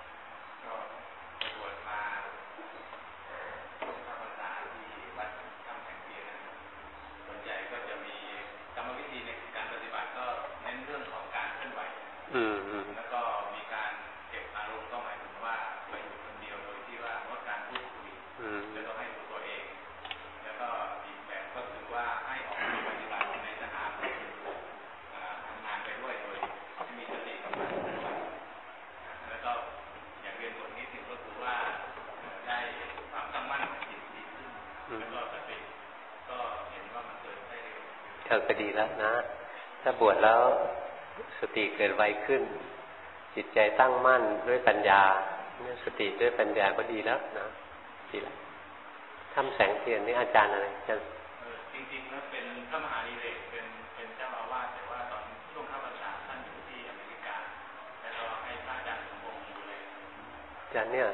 แล้วก็มีการเก็บอารมณ์ก็หมายถึงว่าไปอยู่คนเดียวโดยที่ว่างดการพูดคุยแล้วก็ให้ดูตัวเองแล้วก็อีกแบบก็คือว่าให้ออกไปปฏิบัติในสถานที่ทำงานไปด้วยโดยที่มีสติกับมันแล้วก็อย่างเรียนบทนี้ถึงก็คือว่าได้ความตั้งมั่นของจิตดีขึ้นแล้วก็สติก็เห็นว่ามันเกิดได้เร็วก็ดีแล้วนะถ้าบวชแล้วสติเกิดไวขึ้นจิตใจตั้งมั่นด้วยปัญญาเนี่ยสติด้วยปัญญาก็ดีแล้วนะดีแล้วทำแสงเทียนนี่อาจารย์อะไรอาจารย์จริงๆแล้วเป็นพระมหาดิเรกเป็นเจ้าอาวาสแต่ว่าตอนช่วงเข้าพรรษาท่านอยู่ที่อเมริกาแล้วก็ให้พระอาจารย์สมพงษ์ดูเลยอาจารย์เนี่ย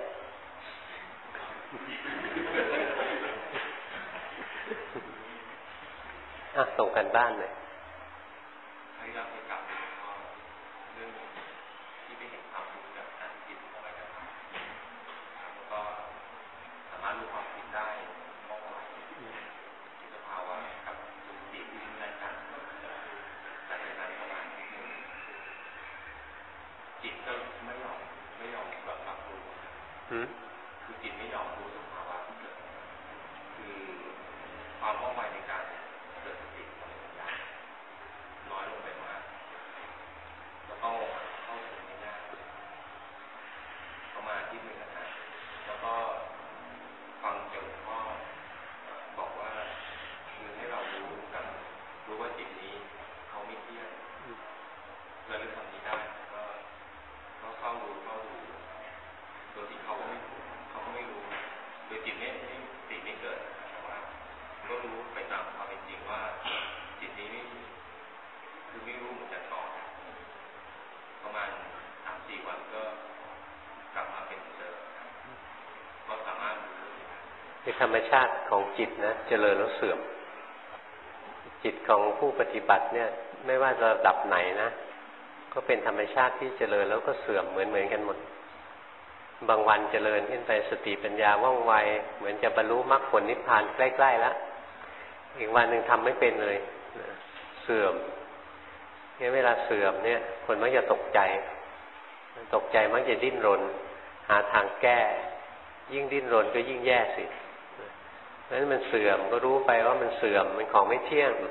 ส่งกันบ้านเลยให้เราไปกลับเรื่องที่ไปเห็นความรู้จากการจิตของเราแล้วก็สามารถรู้ความคิดได้มองไหวสภาวะกับจิตที่ในการหลังจากนั้นประมาณนึงจิตก็ไม่ยอมรับรู้คือจิตไม่ยอมรู้สภาวะที่เกิดคือความว่องไวในการเกิดสติน้อยลงไปมากแล้วก็เข้าถึงไม่ได้ประมาณที่หนึ่งนะแล้วก็ฟังเกี่ยวกับบอกว่าคือให้เรารู้ว่าจิตนี้เขาไม่เที่ยงเราเรื่องทำนี้ได้ก็เข้าดูโดยที่เขาก็ไม่รู้โดยจิตนี้ไม่เกิดแต่ว่าก็รู้ไปตามความเป็นจริงว่าจิตนี้คือไม่รู้เหมือนกันก่อนประมาณ 3-4 วันก็กลับมาเป็นเดิมก็สามารถเป็นธรรมชาติของจิตนะเจริญแล้วเสื่อมจิตของผู้ปฏิบัติเนี่ยไม่ว่าระดับไหนนะก็เป็นธรรมชาติที่เจริญแล้วก็เสื่อมเหมือนกันหมดบางวันเจริญขึ้นไปสติปัญญาว่องไวเหมือนจะบรรลุมรรคผลนิพพานใกล้ๆแล้วอีกวันหนึ่งทำไม่เป็นเลยเสื่อมเวลาเสื่อมเนี่ยคนมักจะตกใจมักจะดิ้นรนหาทางแก้ยิ่งดิ้นรนก็ยิ่งแย่สิเพราะฉะนั้นมันเสื่อมก็รู้ไปว่ามันเสื่อมมันของไม่เที่ยง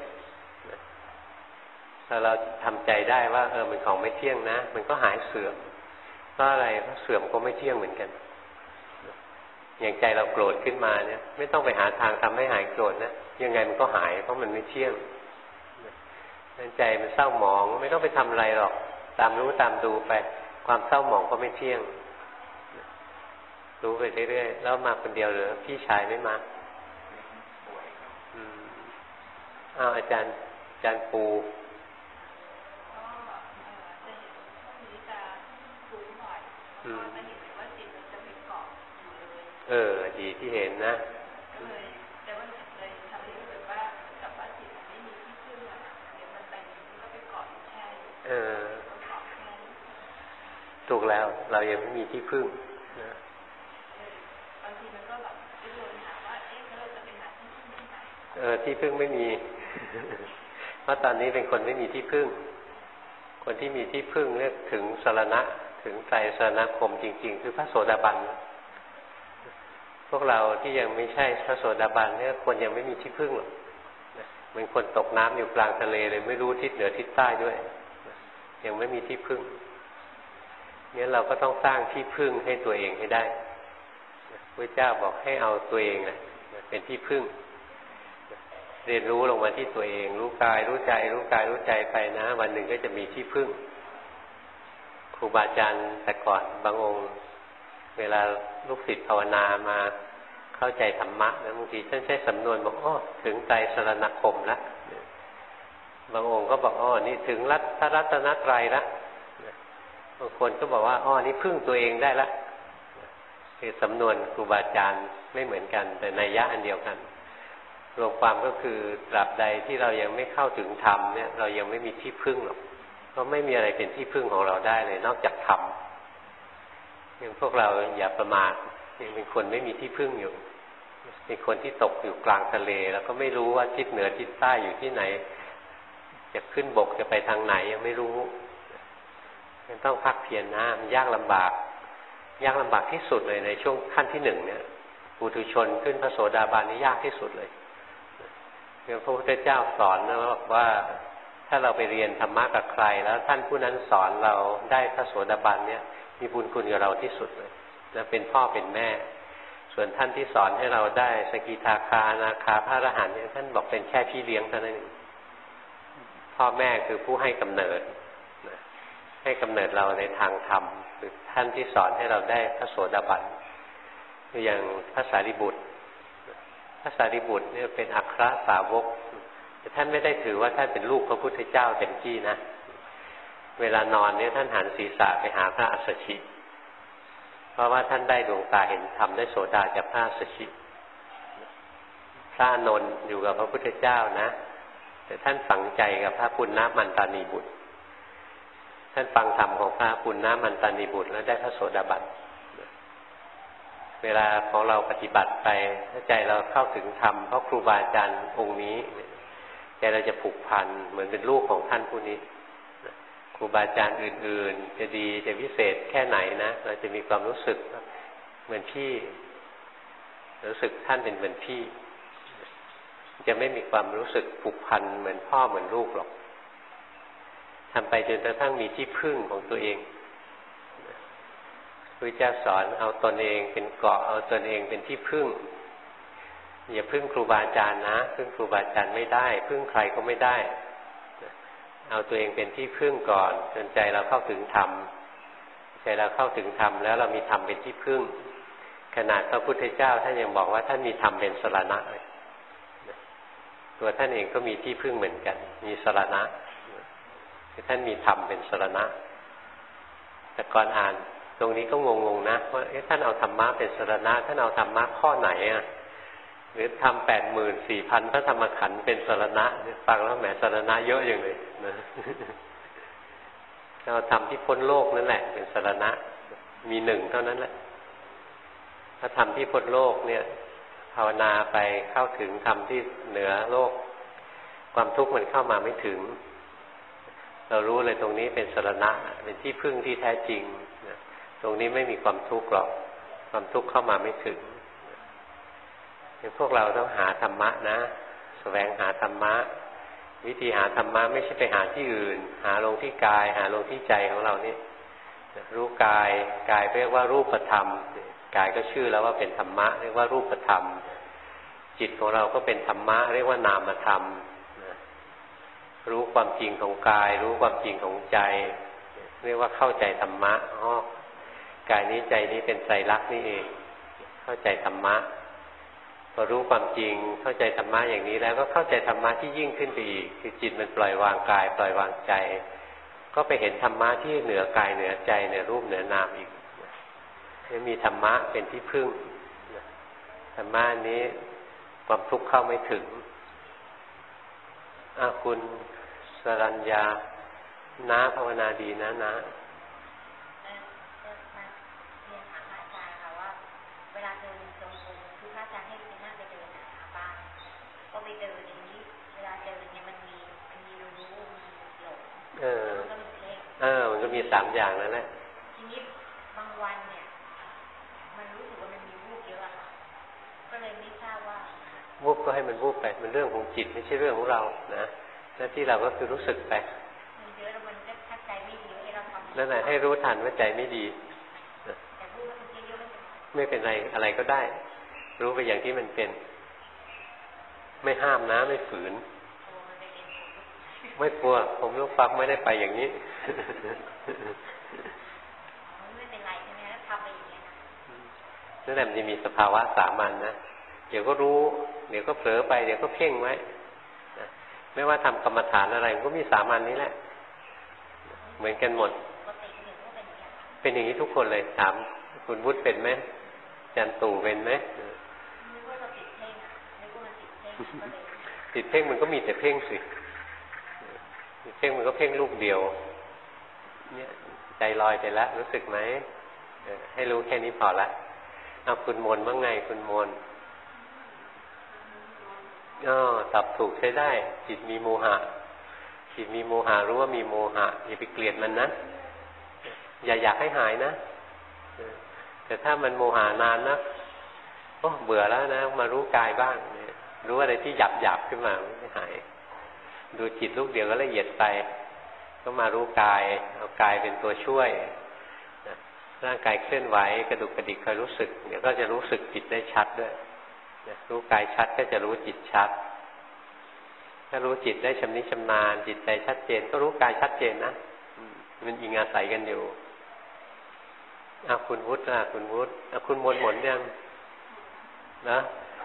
ถ้าเราทำใจได้ว่ามันของไม่เที่ยงนะมันก็หายเสื่อมเพราะอะไรเพราะเสื่อมก็ไม่เที่ยงเหมือนกันอย่างใจเราโกรธขึ้นมาเนี่ยไม่ต้องไปหาทางทำให้หายโกรธนะยังไงมันก็หายเพราะมันไม่เที่ยงใจมันเศร้าหมองไม่ต้องไปทำอะไรหรอกตามรู้ตามดูไปความเศร้าหมองก็ไม่เที่ยงรู้ไปเรื่อยๆแล้วมาคนเดียวหรือพี่ชายไม่มาอาจารย์ปูดีที่เห็นนะถูกแล้วเรายังไม่มีที่พึ่งนะบางทีมันก็แบบดิ้นรนหาว่าเราจะไปหาที่ที่พึ่งไม่มี เพราะตอนนี้เป็นคนไม่มีที่พึ่งคนที่มีที่พึ่งเรียกถึงสรณะถึงไตรสรณคมจริงๆคือพระโสดาบันพวกเราที่ยังไม่ใช่พระโสดาบันเนี่ยคนยังไม่มีที่พึ่งหรอกเหมือนคนตกน้ำอยู่กลางทะเลเลยไม่รู้ทิศเหนือทิศใต้ด้วยยังไม่มีที่พึ่งงั้นเราก็ต้องสร้างที่พึ่งให้ตัวเองให้ได้พระเจ้าบอกให้เอาตัวเองเป็นที่พึ่งเรียนรู้ลงมาที่ตัวเองรู้กายรู้ใจรู้กายรู้ใจไปนะวันหนึ่งก็จะมีที่พึ่งครูบาอาจารย์แต่ก่อนบางองค์เวลาลูกศิษย์ภาวนามาเข้าใจธรรมะนะบางทีท่านใช้สำนวนบอกถึงไตรสรณคมแล้วบางองค์ก็บอกนี่ถึงพระรัตนตรัยแล้วบางคนก็บอกว่านี่พึ่งตัวเองได้ละคือสำนวนครูบาอาจารย์ไม่เหมือนกันแต่นัยยะอันเดียวกันรวมความก็คือตราบใดที่เรายังไม่เข้าถึงธรรมเนี่ยเรายังไม่มีที่พึ่งหรอกก็ไม่มีอะไรเป็นที่พึ่งของเราได้เลยนอกจากธรรมอย่างพวกเราอย่าประมาทยังเป็นคนไม่มีที่พึ่งอยู่เป็นคนที่ตกอยู่กลางทะเลแล้วก็ไม่รู้ว่าทิศเหนือทิศใต้อยู่ที่ไหนจะขึ้นบกจะไปทางไหนยังไม่รู้ยังต้องพักเพียรนะมันยากลำบากที่สุดเลยในช่วงขั้นที่หนึ่งเนี่ยปุถุชนขึ้นพระโสดาบันนี่ยากที่สุดเลยพระพุทธเจ้าสอนนะว่าถ้าเราไปเรียนธรรมะกับใครแล้วท่านผู้นั้นสอนเราได้พระโสดาบันเนี่ยมีบุญคุณกับเราที่สุดเลยและเป็นพ่อเป็นแม่ส่วนท่านที่สอนให้เราได้สกิทาคาอนาคาพระอรหันต์เนี่ยท่านบอกเป็นแค่พี่เลี้ยงเท่านั้นเองพ่อแม่คือผู้ให้กำเนิดให้กำเนิดเราในทางธรรมคือท่านที่สอนให้เราได้พระโสดาบันอย่างพระสารีบุตรเนี่ยเป็นอัครสาวกแต่ท่านไม่ได้ถือว่าท่านเป็นลูกพระพุทธเจ้าเต็มที่นะเวลานอนเนี่ยท่านหันศีรษะไปหาพระอัสสชิเพราะว่าท่านได้ดวงตาเห็นธรรมได้โสดาจากพระอัสสชิพระอานนท์อยู่กับพระพุทธเจ้านะแต่ท่านฝังใจกับพระปุณณมันตานีบุตรท่านฟังธรรมของพระปุณณมันตานีบุตรแล้วได้พระโสดาบันเวลาของเราปฏิบัติไปถ้าใจเราเข้าถึงธรรมเพราะครูบาอาจารย์องค์นี้ใจเราจะผูกพันเหมือนเป็นลูกของท่านผู้นี้ครูบาอาจารย์อื่นๆจะดีจะวิเศษแค่ไหนนะเราจะมีความรู้สึกเหมือนพี่รู้สึกท่านเป็นเหมือนพี่จะไม่มีความรู้สึกผูกพันเหมือนพ่อเหมือนลูกหรอกทำไปจนกระทั่งมีที่พึ่งของตัวเองพระเจ้าสอนเอาตนเองเป็นเกาะเอาตนเองเป็นที่พึ่งอย่าพึ่งครูบาอาจารย์นะพึ่งครูบาอาจารย์ไม่ได้พึ่งใครก็ไม่ได้เอาตัวเองเป็นที่พึ่งก่อนจนใจเราเข้าถึงธรรมใจเราเข้าถึงธรรมแล้วเรามีธรรมเป็นที่พึ่งขนาดพระพุทธเจ้าท่านยังบอกว่าท่านมีธรรมเป็นสรณะเลยตัวท่านเองก็มีที่พึ่งเหมือนกันมีสรณะท่านมีธรรมเป็นสรณะแต่ก่อนอ่านตรงนี้ก็งงๆนะว่าท่านเอาธรรมะเป็นสรณะท่านเอาธรรมะข้อไหนหรือทำ84,000พระธรรมขันธ์เป็นสรณะฟังแล้วแหมสรณะเยอะอย่างเลยนะเราทำที่พ้นโลกนั่นแหละเป็นสรณะมีหนึ่งเท่านั้นแหละถ้าทำที่พ้นโลกเนี่ยภาวนาไปเข้าถึงธรรมที่เหนือโลกความทุกข์มันเข้ามาไม่ถึงเรารู้เลยตรงนี้เป็นสรณะเป็นที่พึ่งที่แท้จริงตรงนี้ไม่มีความทุกข์หรอกความทุกข์เข้ามาไม่ถึงพวกเราต้องหาธรรมะนะแสวงหาธรรมะวิธีหาธรรมะไม่ใช่ไปหาที่อื่นหาลงที่กายหาลงที่ใจของเรานี่รู้กายเรียกว่ารูปธรรมกายก็ชื่อแล้วว่าเป็นธรรมะเรียกว่ารูปธรรมจิตของเราก็เป็นธรรมะเรียกว่านามธรรมรู้ความจริงของกายรู้ความจริงของใจเรียกว่าเข้าใจธรรมะกายนี้ใจนี้เป็นไตรลักษณ์นี่เองเข้าใจธรรมะพอรู้ความจริงเข้าใจธรรมะอย่างนี้แล้วก็เข้าใจธรรมะที่ยิ่งขึ้นไปอีกคือจิตมันปล่อยวางกายปล่อยวางใจก็ไปเห็นธรรมะที่เหนือกายเหนือใจเหนือรูปเหนือนามอีกมีธรรมะเป็นที่พึ่งธรรมะนี้ความทุกข์เข้าไม่ถึงคุณสรัญญาน้าภาวนาดีนะนะเวลาเดินจงกรมคือพระอาจารย์ให้ไปนั่งไปเดินหาบ้านก็ไปเดิน 3อย่างนั่นแหละทีนี้บางวันเนี่ยมันรู้สึกว่ามันมีวูบเยอะอะค่ะก็เลยไม่ทราบว่าวูบก็ให้มันวูบไปมันเรื่องของจิตไม่ใช่เรื่องของเรานะหน้าที่เราก็คือรู้สึกไปมันเยอะแล้วมันก็ถ้าใจไม่ดีให้เราทำนั่นแหละให้รู้ทันว่าใจไม่ดีแต่วูบมันเยอะไม่เป็นไรอะไรก็ได้รู้ไปอย่างที่มันเป็นไม่ห้ามนะไม่ฝืนไม่กลัวผมลูกฟักไม่ได้ไปอย่างนี้ไม่เป็นไรใช่ไหมแล้วทำไปอย่างนี้นะนั่นแหละมันจะมีสภาวะสามัญนะเดี๋ยวก็รู้เดี๋ยวก็เผลอไปเดี๋ยวก็เพ่งไว้ไม่ว่าทำกรรมฐานอะไรมันก็มีสามัญนี้แหละเหมือนกันหมดเป็นอย่างนี้ทุกคนเลยถามคุณวุฒิเป็นไหมจันตู่เป็นไหมติดเพ่งมันก็มีแต่เพ่งสิติดเพ่งมันก็เพ่งลูกเดียวเนี่ยใจลอยไปแล้วรู้สึกไหมให้รู้แค่นี้พอละเอาคุณมนว่าไงคุณมนตอบถูกใช้ได้จิตมีโมหะจิตมีโมหะรู้ว่ามีโมหะอย่าไปเกลียดมันนะอย่าอยากให้หายนะแต่ถ้ามันโมหะนานนะโอ้เบื่อแล้วนะมารู้กายบ้างรู้อะไรที่หยาบขึ้นมาไม่หายดูจิตลูกเดียวก็ละเอียดไปก็มารู้กายเอากายเป็นตัวช่วยร่างกายเคลื่อนไหวกระดุกกระดิกคอยรู้สึกเดี๋ยวก็จะรู้สึกจิตได้ชัดด้วยรู้กายชัดก็จะรู้จิตชัดถ้ารู้จิตได้ชำนิชำนาญจิตใจชัดเจนก็รู้กายชัดเจนนะมันอิงอาศัยกันอยู่คุณวุฒิคุณวุฒิคุณมนหมดยังนะ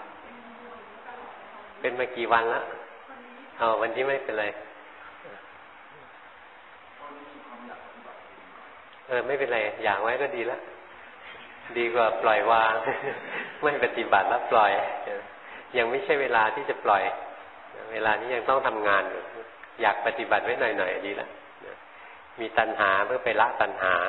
เป็นมากี่วันแล้ววันที่ไม่เป็นไรไม่เป็นไรอยากไว้ก็ดีแล้วดีกว่าปล่อยวางไม่ปฏิบัติแล้วปล่อยยังไม่ใช่เวลาที่จะปล่อยเวลานี้ยังต้องทำงานอยู่อยากปฏิบัติไว้หน่อยๆดีแล้วมีตัณหาเพื่อไปละตัณหา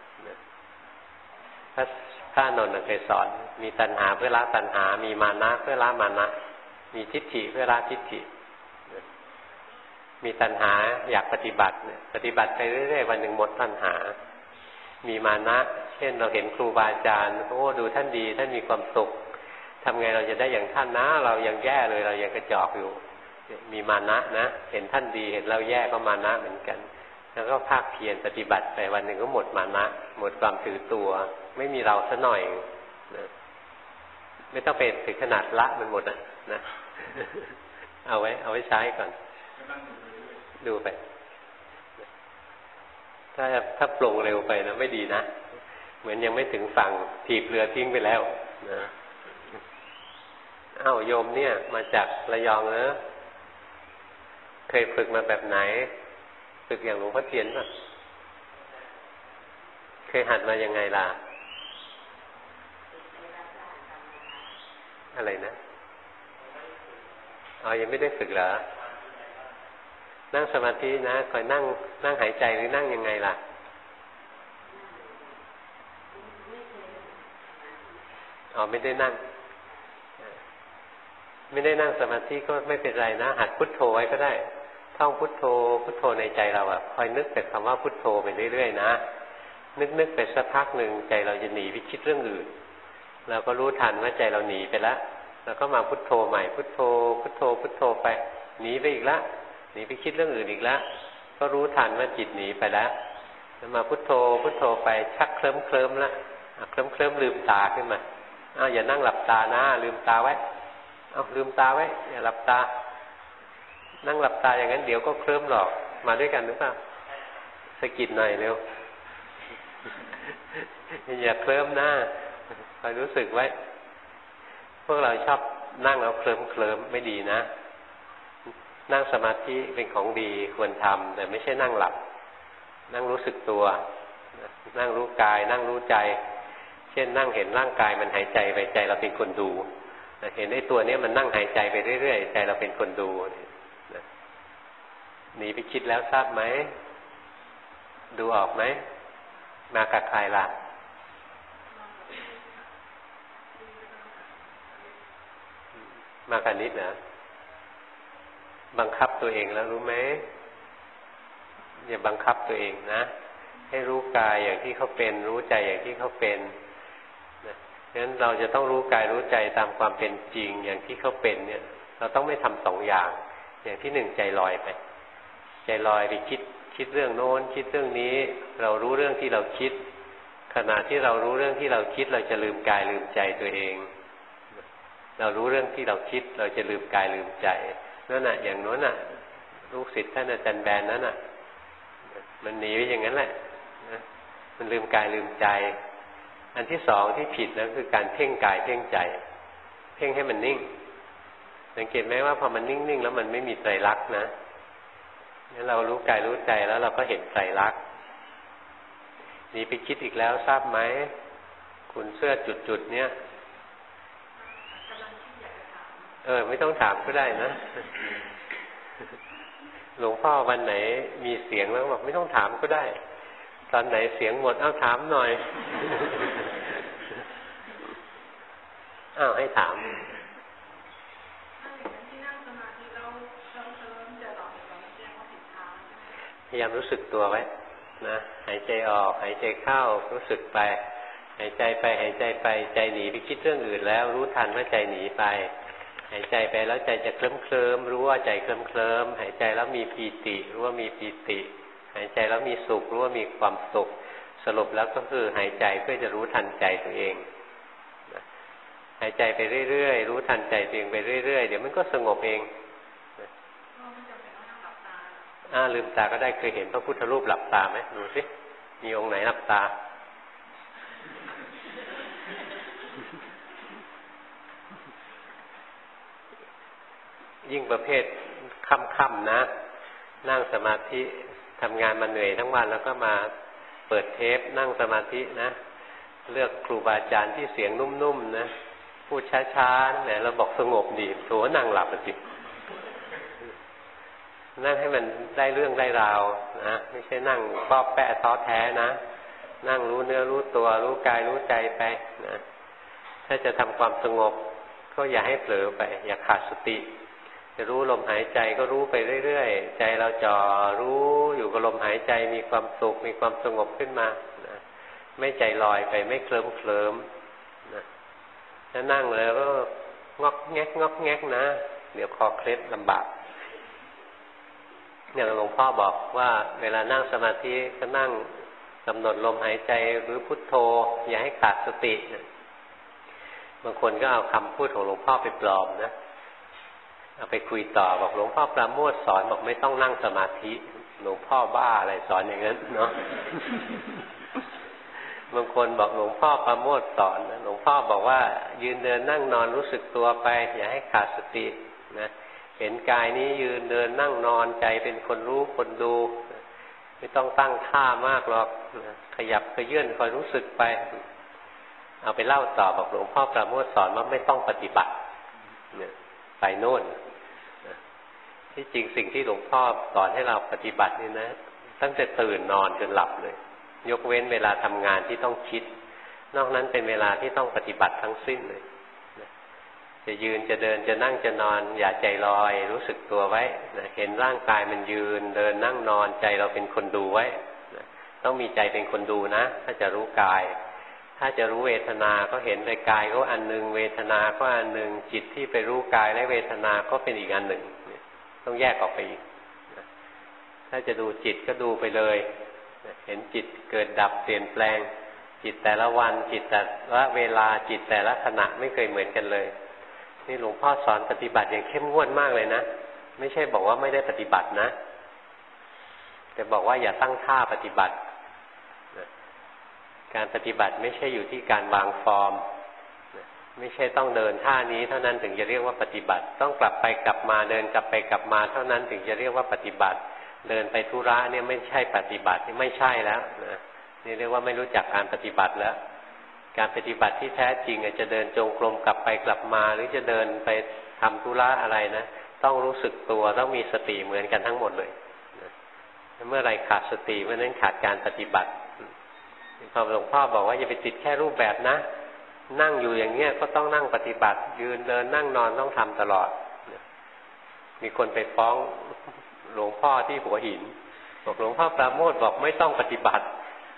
พระนนท์เคยสอนมีตัณหาเพื่อละตัณหามีมานะเพื่อละมานะมีทิฏฐิเพื่อละทิฏฐิมีตัณหาอยากปฏิบัติปฏิบัติไปเรื่อยๆวันหนึ่งหมดตัณหามีมานะเช่นเราเห็นครูบาอาจารย์โอ้ดูท่านดีท่านมีความสุขทำไงเราจะได้อย่างท่านนะเรายังแย่เลยเรายังกระจอกอยู่มีมานะนะเห็นท่านดีเห็นเราแย่ก็มานะเหมือนกันแล้วก็ภาคเพียรปฏิบัติไปวันหนึ่งก็หมดมานะหมดความถือตัวไม่มีเราซะหน่อยนะไม่ต้องเป็นถึงขนาดละมันหมดนะเอาไว้ใช้ก่อนดูไปถ้าปลงเร็วไปนะไม่ดีนะเหมือนยังไม่ถึงฝั่งถีบเรือทิ้งไปแล้วนะโยมเนี่ยมาจากระยองนะเคยฝึกมาแบบไหนฝึกอย่างหลวงพ่อเทียนป่ะเคยหัดมายังไงล่ะอะไรนะยังไม่ได้ฝึกเหรอนั่งสมาธินะคอยนั่งหายใจหรือนั่งยังไงล่ะไม่ได้นั่งสมาธิก็ไม่เป็นไรนะหัดพุทโธไว้ก็ได้ท่องพุทโธพุทโธในใจเราคอยนึกแต่คำว่าพุทโธไปเรื่อยๆนะนึกไปสักพักหนึ่งใจเราจะหนีไปคิดเรื่องอื่นเราก็รู้ทันว่าใจเราหนีไปแล้วเราก็มาพุทโธใหม่พุทโธพุทโธพุทโธไปหนีไปอีกแล้วหนีไปคิดเรื่องอื่นอีกแล้วก็รู้ทันว่าจิตหนีไปแล้วมาพุทโธพุทโธไปชักเคลิ้มแล้วเคลิ้มลืมตาขึ้นมาอย่านั่งหลับตานะลืมตาไว้ลืมตาไว้อย่าหลับตานั่งหลับตาอย่างนั้นเดี๋ยวก็เคลิ้มหรอกมาด้วยกันหรือเปล่าสะกิดหน่อยเร็วอย่าเคลิ้มหน้าคอยรู้สึกไว้พวกเราชอบนั่งแล้วเคลิ้มไม่ดีนะนั่งสมาธิเป็นของดีควรทำแต่ไม่ใช่นั่งหลับนั่งรู้สึกตัวนั่งรู้กายนั่งรู้ใจเช่นนั่งเห็นร่างกายมันหายใจไปใจเราเป็นคนดูเห็นไอ้ตัวนี้มันนั่งหายใจไปเรื่อยๆใจเราเป็นคนดูหนีไปคิดแล้วทราบไหมดูออกไหมมากับใครล่ะมากับนิดเหรอบังคับตัวเองแล้วรู้ไหมอย่าบังคับตัวเองนะให้รู้กายอย่างที่เขาเป็นรู้ใจอย่างที่เขาเป็นนะงั้นเราจะต้องรู้กายรู้ใจตามความเป็นจริงอย่างที่เขาเป็นเนี่ยเราต้องไม่ทำสองอย่างอย่างที่หนึ่งใจลอยไปใจลอยไปคิดเรื่องโน้นคิดเรื่องนี้เรารู้เรื่องที่เราคิดขณะที่เรารู้เรื่องที่เราคิดเราจะลืมกายลืมใจตัวเองเรารู้เรื่องที่เราคิดเราจะลืมกายลืมใจนั่นน่ะอย่างโน้นน่ะลูกศิษย์ท่านอาจารย์แบนนั้นน่ะมันหนีไปอย่างนั้นแหละมันลืมกายลืมใจอันที่สองที่ผิดแล้วคือการเพ่งกายเพ่งใจเพ่งให้มันนิ่งสังเกตไหมว่าพอมันนิ่งๆแล้วมันไม่มีไตรลักษณ์นะงั้นเรารู้กายรู้ใจแล้วเราก็เห็นไตรลักษณ์หนีไปคิดอีกแล้วทราบไหมคุณเสื้อจุดๆเนี้ยไม่ต้องถามก็ได้นะหลวงพ่อวันไหนมีเสียงแล้วบอกไม่ต้องถามก็ได้ตอนไหนเสียงหมดเอาถามหน่อยให้ถามพยายามรู้สึกตัวไว้นะหายใจออกหายใจเข้ารู้สึกไปหายใจไปหายใจไปใจหนีไปคิดเรื่องอื่นแล้วรู้ทันว่าใจหนีไปหายใจไปแล้วใจจะเคลิ้มรู้ว่าใจเคลิ้มหายใจแล้วมีปีติรู้ว่ามีปีติหายใจแล้วมีสุขรู้ว่ามีความสุขสรุปแล้วก็คือหายใจเพื่อจะรู้ทันใจตัวเองหายใจไปเรื่อยๆรู้ทันใจตัวเองไปเรื่อยๆเดี๋ยวมันก็สงบเองลืมตาก็ได้เคยเห็นพระพุทธรูปหลับตาไหมดูสิมีองค์ไหนหลับตายิ่งประเภทค่ำๆนะนั่งสมาธิทำงานมาเหนื่อยทั้งวันแล้วก็มาเปิดเทปนั่งสมาธินะเลือกครูบาอาจารย์ที่เสียงนุ่มๆนะพูดช้าๆเนี่ยเราบอกสงบดีโถนั่งหลับจริงนั่งให้มันได้เรื่องได้ราวนะไม่ใช่นั่งป้อแปะท้อแท้นะนั่งรู้เนื้อรู้ตัวรู้กายรู้ใจไปนะถ้าจะทำความสงบก็อย่าให้เผลอไปอย่าขาดสติจะรู้ลมหายใจก็รู้ไปเรื่อยๆใจเราจ่อรู้อยู่กับลมหายใจมีความสุขมีความสงบขึ้นมานะไม่ใจลอยไปไม่เคลิ้มนะถ้านั่งแล้วก็งอกแงกนะเดี๋ยวคอเคล็ดลำบากอย่างหลวงพ่อบอกว่าเวลานั่งสมาธิก็นั่งกำหนดลมหายใจหรือพุทโธอย่าให้ขาดสตินะบางคนก็เอาคำพูดของหลวงพ่อไปปลอมนะเอาไปคุยต่อบอกหลวงพ่อปราโมทย์สอนบอกไม่ต้องนั่งสมาธิหลวงพ่อบ้าอะไรสอนอย่างนั้นเนาะ บางคนบอกหลวงพ่อปราโมทย์สอนนะหลวงพ่อบอกว่ายืนเดินนั่งนอนรู้สึกตัวไปอย่าให้ขาดสตินะเห็นกายนี้ยืนเดินนั่งนอนใจเป็นคนรู้คนดูไม่ต้องตั้งท่ามากหรอกขยับขยื่นคอยรู้สึกไปเอาไปเล่าต่อบอกหลวงพ่อปราโมทย์สอนว่าไม่ต้องปฏิบัติเนี่ยไปโน่นที่จริงสิ่งที่หลวงพ่อสอนให้เราปฏิบัตินี่นะตั้งแต่ตื่นนอนจนหลับเลยยกเว้นเวลาทำงานที่ต้องคิดนอกนั้นเป็นเวลาที่ต้องปฏิบัติทั้งสิ้นเลยจะยืนจะเดินจะนั่งจะนอนอย่าใจลอยรู้สึกตัวไว้นะเห็นร่างกายมันยืนเดินนั่งนอนใจเราเป็นคนดูไว้นะต้องมีใจเป็นคนดูนะถ้าจะรู้กายถ้าจะรู้เวทนาก็เห็นในกายก็อันนึงเวทนาก็อันนึงจิตที่ไปรู้กายและเวทนาก็เป็นอีกอันหนึ่งต้องแยกออกไปอีกนะถ้าจะดูจิตก็ดูไปเลยนะเห็นจิตเกิดดับเปลี่ยนแปลงจิตแต่ละวันจิตแต่ละเวลาจิตแต่ละขณะไม่เคยเหมือนกันเลยนี่หลวงพ่อสอนปฏิบัติอย่างเข้มงวดมากเลยนะไม่ใช่บอกว่าไม่ได้ปฏิบัตินะแต่บอกว่าอย่าตั้งท่าปฏิบัติการปฏิบัติไม่ใช่อยู่ที่การวางฟอร์มไม่ใช่ต้องเดินท่านี้เท่านั้นถึงจะเรียกว่าปฏิบัติต้องกลับไปกลับมาเดินกลับไปกลับมาเท่านั้นถึงจะเรียกว่าปฏิบัติเดินไปธุระเนี่ยไม่ใช่ปฏิบัตินี่ไม่ใช่แล้วนะนี่เรียกว่าไม่รู้จักการปฏิบัติแล้วการปฏิบัติที่แท้จริงจะเดินจงกรมกลับไปกลับมาหรือจะเดินไปทำธุระอะไรนะต้องรู้สึกตัวต้องมีสติเหมือนกันทั้งหมดเลยเมื่อไรขาดสติเมื่อนั้นขาดการปฏิบัติพอหลวงพ่อบอกว่าอย่าไปติดแค่รูปแบบนะนั่งอยู่อย่างเงี้ยก็ต้องนั่งปฏิบัติยืนเดินนั่งนอนต้องทำตลอดมีคนไปฟ้องหลวงพ่อที่หัวหินบอกหลวงพ่อปราโมทย์บอกไม่ต้องปฏิบัติ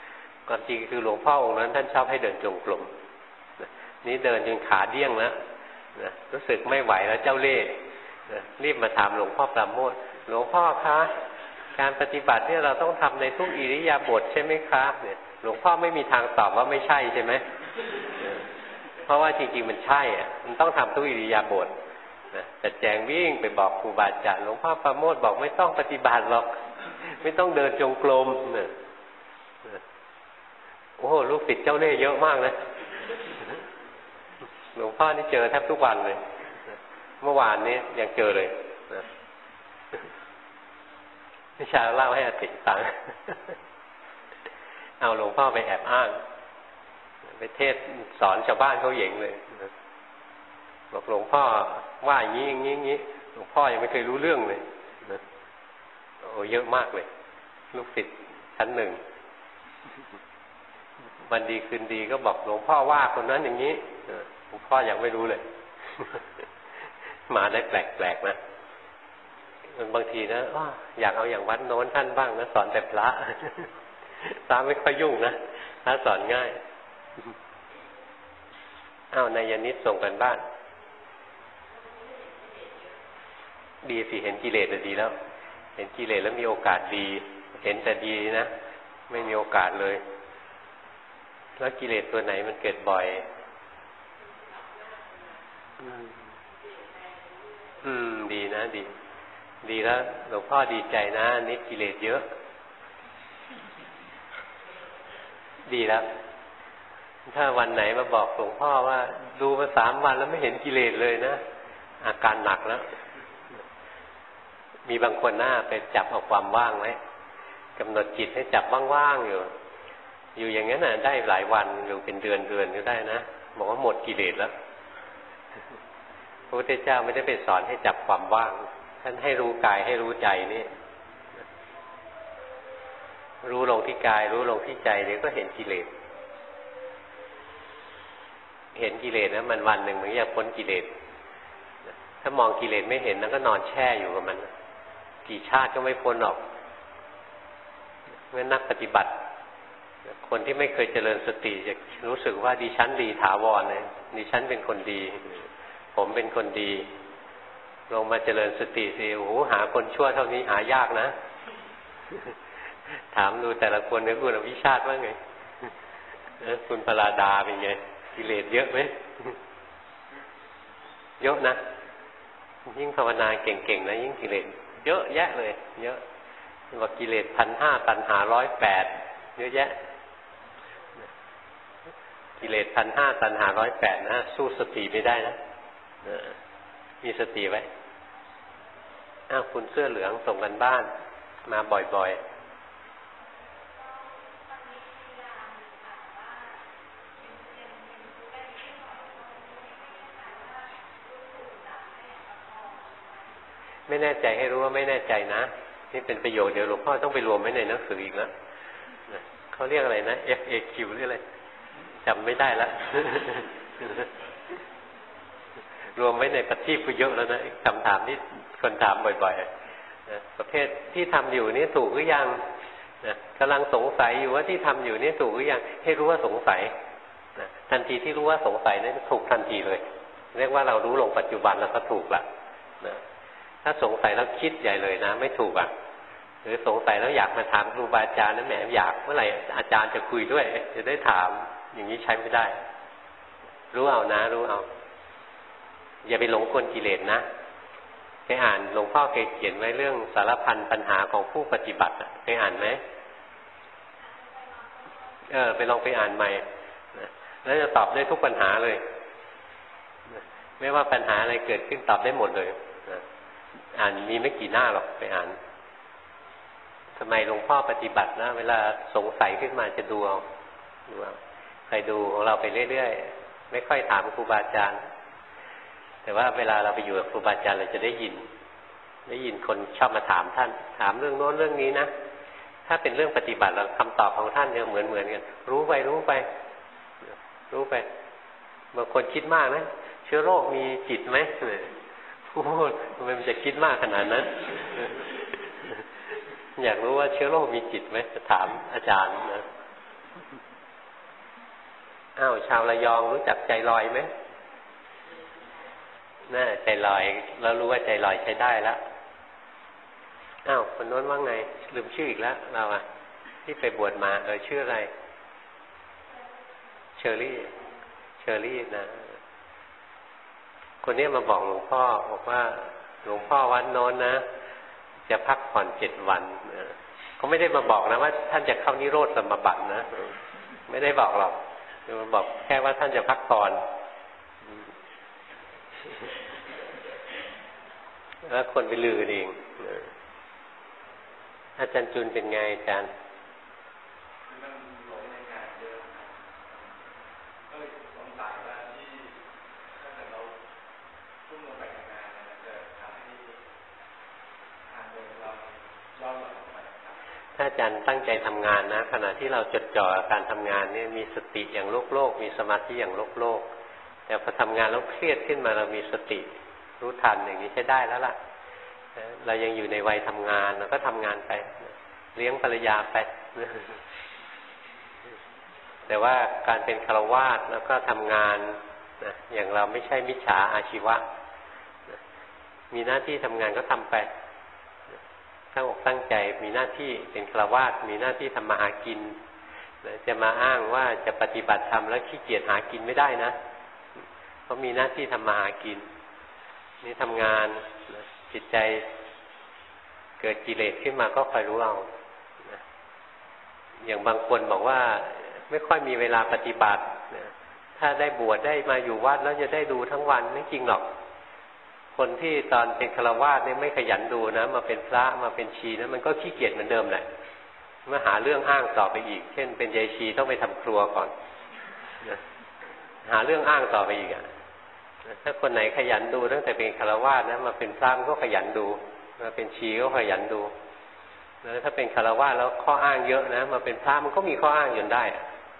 ความจริงคือหลวงพ่อองค์นั้นท่านชอบให้เดินจงกรมนี่เดินจนขาเดี้ยงแล้วรู้สึกไม่ไหวแล้วเจ้าเล่ห์รีบมาถามหลวงพ่อปราโมทย์หลวงพ่อคะการปฏิบัติเนี่ยเราต้องทำในทุกอิริยาบถใช่ไหมคะเนี่ยหลวงพ่อไม่มีทางตอบว่าไม่ใช่ใช่ไหมเพราะว่าจริงๆมันใช่อ่ะมันต้องทำทุกอิริยาบถแต่แจงวิ่งไปบอกครูบาอาจารย์หลวงพ่อปราโมทย์บอกไม่ต้องปฏิบัติหรอกไม่ต้องเดินจงกรมเนี่ยโอ้โหลูกศิษย์เจ้าเล่ห์เยอะมากนะหลวงพ่อนี่เจอแทบทุกวันเลยเมื่อวานนี้ยังเจอเลยพี่ชายเล่าให้อาทิตย์ฟังเอาหลวงพ่อไปแอบอ้างไปเทศสอนชาวบ้านเขาเหย่งเลยบอกหลวงพ่อว่าอย่างนี้อย่างนี้อย่างนี้หลวงพ่อยังไม่เคยรู้เรื่องเลยโอ้เยอะมากเลยลูกศิษย์ชั้นหนึ่งวันดีคืนดีก็บอกหลวงพ่อว่าคนนั้นอย่างนี้หลวงพ่อยังไม่รู้เลยมาได้แปลกๆนะบางทีนะอยากเอาอย่างวัดโน้นท่านบ้างนะสอนแต่พระพระไม่ค่อยยุ่งนะพระสอนง่ายนายนิตส่งกันบ้านดีสิเห็นกิเลสดีแล้วเห็นกิเลสแล้วมีโอกาสดีเห็นแต่ดีนะไม่มีโอกาสเลยแล้วกิเลสตัวไหนมันเกิดบ่อยดีนะดีแล้วหลวงพ่อดีใจนะนิดกิเลสเยอะดีแล้วถ้าวันไหนมาบอกหลวงพ่อว่าดูมา3 วันแล้วไม่เห็นกิเลสเลยนะอาการหนักแล้วมีบางคนหน้าไปจับเอาความว่างไว้กำหนดจิตให้จับว่างๆอยู่อย่างนั้นน่ะได้หลายวันอยู่เป็นเดือนก็ได้นะบอกว่าหมดกิเลสแล้วพระพุทธเจ้าไม่ได้ไปสอนให้จับความว่างท่านให้รู้กายให้รู้ใจนี่รู้ลงที่กายรู้ลงที่ใจเดี๋ยวก็เห็นกิเลสเห็นกิเลสนะมันวันหนึ่งมันจะพ้นกิเลสถ้ามองกิเลสไม่เห็นแล้วก็นอนแช่อยู่กับมันกี่ชาติก็ไม่พ้นหรอกเมื่อนักปฏิบัติคนที่ไม่เคยเจริญสติจะรู้สึกว่าดิฉันดีถาวรเลยดิฉันเป็นคนดีผมเป็นคนดีลงมาเจริญสติสิโอ้โหหาคนชั่วเท่านี้หายากนะถามดูแต่ละคนเนี่ยคุณอภิชาติว่าไงคุณปราดาเป็นไงกิเลสเยอะไหมเยอะนะยิ่งภาวนาเก่งๆนะยิ่งกิเลสเยอะแยะเลยเยอะว่ากิเลส1,500ตัณหา108เยอะแยะกิเลส1,500ตัณหา108นะสู้สติไม่ได้นะมีสติไว้คุณเสื้อเหลืองส่งกันบ้านมาบ่อยๆไม่แน่ใจให้รู้ว่าไม่แน่ใจนะนี่เป็นประโยชน์เดี๋ยวหลวงพ่อต้องไปรวมไว้ในหนังสืออีกแล้วเขาเรียกอะไรนะ FAQ หรืออะไรจำไม่ได้แล้ว รวมไว้ในปฏิปเยอะแล้วนะคำถามที่คนถามบ่อยๆประเภทที่ทำอยู่นี่ถูกหรือยังกำลังสงสัยอยู่ว่าที่ทำอยู่นี่ถูกหรือยังให้รู้ว่าสงสัยทันทีที่รู้ว่าสงสัยนั้นถูกทันทีเลยเรียกว่าเรารู้ลงปัจจุบันแล้วก็ถูกละถ้าสงสัยแล้วคิดใหญ่เลยนะไม่ถูกหรือสงสัยแล้วอยากมาถามครูบาอาจารย์นั่นแหมอยากเมื่อไหร่อาจารย์จะคุยด้วยจะได้ถามอย่างนี้ใช้ไม่ได้รู้เอานะรู้เอาอย่าไปหลงกลกิเลสนะไปอ่านหลวงพ่อเคยเขียนไว้เรื่องสารพันปัญหาของผู้ปฏิบัติไปอ่านไหมไปลองไปอ่านใหม่แล้วจะตอบได้ทุกปัญหาเลยไม่ว่าปัญหาอะไรเกิดขึ้นตอบได้หมดเลยอ่านมีไม่กี่หน้าหรอกไปอ่านทำไมหลวงพ่อปฏิบัตินะเวลาสงสัยขึ้นมาจะดูเอาใครดูของเราไปเรื่อยๆไม่ค่อยถามครูบาอาจารย์แต่ว่าเวลาเราไปอยู่กับครูบาอาจารย์เราจะได้ยินคนชอบมาถามท่านถามเรื่องโน้นเรื่องนี้นะถ้าเป็นเรื่องปฏิบัติเราคำตอบของท่านจะเหมือนกันรู้ไปบางคนคิดมากนะเชื้อโรคมีจิตไหมพูดมันจะคิดมากขนาดนั้นอยากรู้ว่าเชื้อโรคมีจิตไหมจะถามอาจารย์นะอ้าวชาวระยองรู้จักใจลอยไหมน่าใจลอยแล้วรู้ว่าใจลอยใช้ได้แล้วอ้าวคนโน้นว่าไงลืมชื่ออีกแล้วเราอะที่ไปบวชมาชื่ออะไรเชอรี่นะคนนี้มาบอกหลวงพ่อบอกว่าหลวงพ่อวัดโน้นนะจะพักผ่อน7 วันเขาไม่ได้มาบอกนะว่าท่านจะเข้านิโรธสมาบัตินะไม่ได้บอกหรอกมันบอกแค่ว่าท่านจะพักผ่อนแล้วคนไปลือเองอาจารย์จุนเป็นไงอาจารย์ถ้าอาจารย์ตั้งใจทำงานนะขณะที่เราจดจ่อการทำงานเนี่ยมีสติอย่างโลกมีสมาธิอย่างโลกแต่พอทำงานแล้วเครียดขึ้นมาเรามีสติรู้ทันอย่างนี้ใช้ได้แล้วล่ะเรายังอยู่ในวัยทำงานเราก็ทำงานไปเลี้ยงภรรยาไปแต่ว่าการเป็นฆราวาสแล้วก็ทำงานนะอย่างเราไม่ใช่มิจฉาอาชีวะมีหน้าที่ทำงานก็ทำไปตั้งอกตั้งใจมีหน้าที่เป็นฆราวาสมีหน้าที่ทำมาหากินจะมาอ้างว่าจะปฏิบัติธรรมแล้วขี้เกียจหากินไม่ได้นะเพราะมีหน้าที่ทำมาหากินนี่ทำงานจิตใจเกิดกิเลสขึ้นมาก็คอยรู้เอาอย่างบางคนบอกว่าไม่ค่อยมีเวลาปฏิบัติถ้าได้บวชได้มาอยู่วัดแล้วจะได้ดูทั้งวันไม่จริงหรอกคนที่ตอนเป็นฆราวาสเนี่ยไม่ขยันดูนะมาเป็นพระมาเป็นชีนะมันก็ขี้เกียจเหมือนเดิมแหละมาหาเรื่องอ้างต่อไปอีกเช่นเป็นยายชีต้องไปทำครัวก่อนหาเรื่องอ้างต่อไปอีกถ้าคนไหนขยันดูตั้งแต่เป็นฆราวาสนะมาเป็นพระมันก็ขยันดูมาเป็นชีก็ขยันดูแล้วถ้าเป็นฆราวาสแล้วข้ออ้างเยอะนะมาเป็นพระมันก็มีข้ออ้างจนได้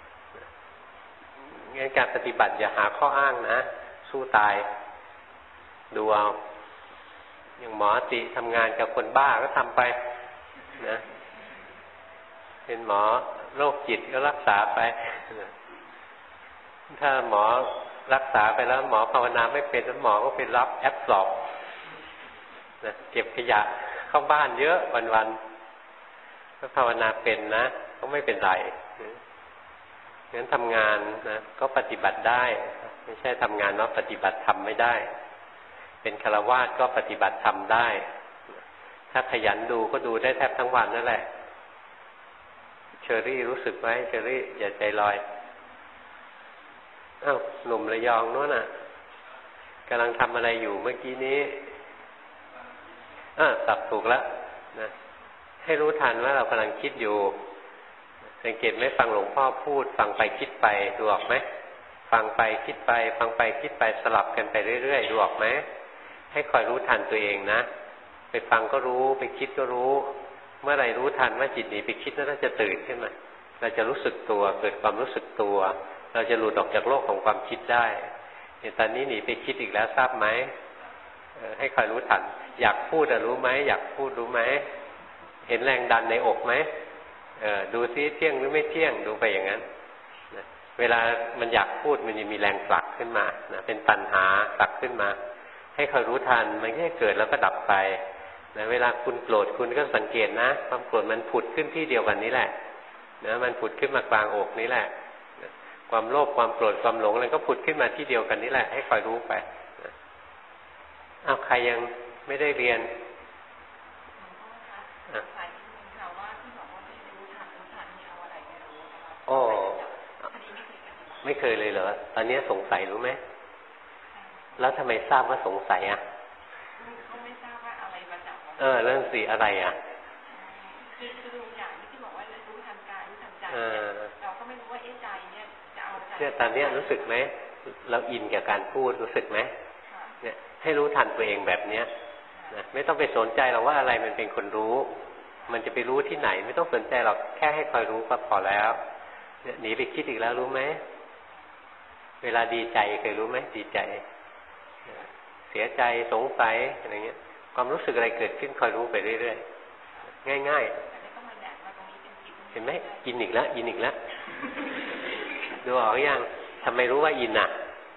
งั้นการปฏิบัติอย่าหาข้ออ้างนะสู้ตายดูเอาอย่างหมอติทำงานกับคนบ้าก็ทำไปนะเป็นหมอโรคจิตก็รักษาไปถ้าหมอรักษาไปแล้วหมอภาวนาไม่เป็นแล้วหมอก็ไปรับแอปสอบนะเก็บขยะเข้าบ้านเยอะวันๆถ้าภาวนาเป็นนะก็ไม่เป็นไรงั้นทำงานนะก็ปฏิบัติได้ไม่ใช่ทำงานแล้วปฏิบัติธรรมไม่ได้เป็นฆราวาสก็ปฏิบัติธรรมได้ถ้าขยันดูก็ดูได้แทบทั้งวันนั่นแหละเชอรี่รู้สึกไหมเชอรี่อย่าใจลอยอ้าวหนุ่มระยองโน่นน่ะกำลังทำอะไรอยู่เมื่อกี้นี้สับถูกแล้วนะให้รู้ทันว่าเรากำลังคิดอยู่สังเกตไหมฟังหลวงพ่อพูดฟังไปคิดไปดูออกไหมฟังไปคิดไปฟังไปคิดไปสลับกันไปเรื่อยๆดูออกไหมให้คอยรู้ทันตัวเองนะไปฟังก็รู้ไปคิดก็รู้เมื่อไหร่รู้ทันว่าจิตหนีไปคิดแล้วเราจะตื่นขึ้นมาเราจะรู้สึกตัวเกิดความรู้สึกตัวเราจะหลุดออกจากโลกของความคิดได้ตอนนี้หนีไปคิดอีกแล้วทราบไหมให้คอยรู้ทันอยากพูดรู้ไหมอยากพูดรู้ไหมเห็นแรงดันในอกไหมดูซิเที่ยงหรือไม่เที่ยงดูไปอย่างนั้นเวลามันอยากพูดมันจะมีแรงผลักขึ้นมานะเป็นตัณหาผลักขึ้นมาให้คอยรู้ทันมันแค่เกิดแล้วก็ดับไปนะเวลาคุณโกรธคุณก็สังเกตนะความโกรธมันผุดขึ้นที่เดียวกันนี้แหละนะมันผุดขึ้นมากลางอกนี้แหละความโลภความโกรธความหลงอะไรก็ผุดขึ้นมาที่เดียวกันนี้แหละให้คอยรู้ไปใครยังไม่ได้เรียนโอ้ไม่เคยเลยเหรอตอนนี้สงสัยรู้ไหมแล้วทำไมทราบว่าสงสัยเขาไม่ทราบว่าอะไรมาจับเรื่องสีอะไรคืออย่างที่บอกว่ารู้ทันกายรู้ทันใจเราก็ไม่รู้ว่าใจเนี่ยจะเอาใจเนี่ยตอนนี้รู้สึกไหมเราอินกับการพูดรู้สึกไหมเนี่ยให้รู้ทันตัวเองแบบเนี้ยนะไม่ต้องไปสนใจหรอกว่าอะไรมันเป็นคนรู้มันจะไปรู้ที่ไหนไม่ต้องสนใจหรอกแค่ให้คอยรู้ก็พอแล้วเนี่ยหนีไปคิดอีกแล้วรู้ไหมเวลาดีใจเคยรู้ไหมดีใจเสียใจสงสัยอะไรเงี้ยความรู้สึกอะไรเกิดขึ้นคอยรู้ไปเรื่อยๆง่ายๆเห็นไหมอินอีกแล้วอินอีกแล้วดูออกยังทำไมรู้ว่าอินอ่ะ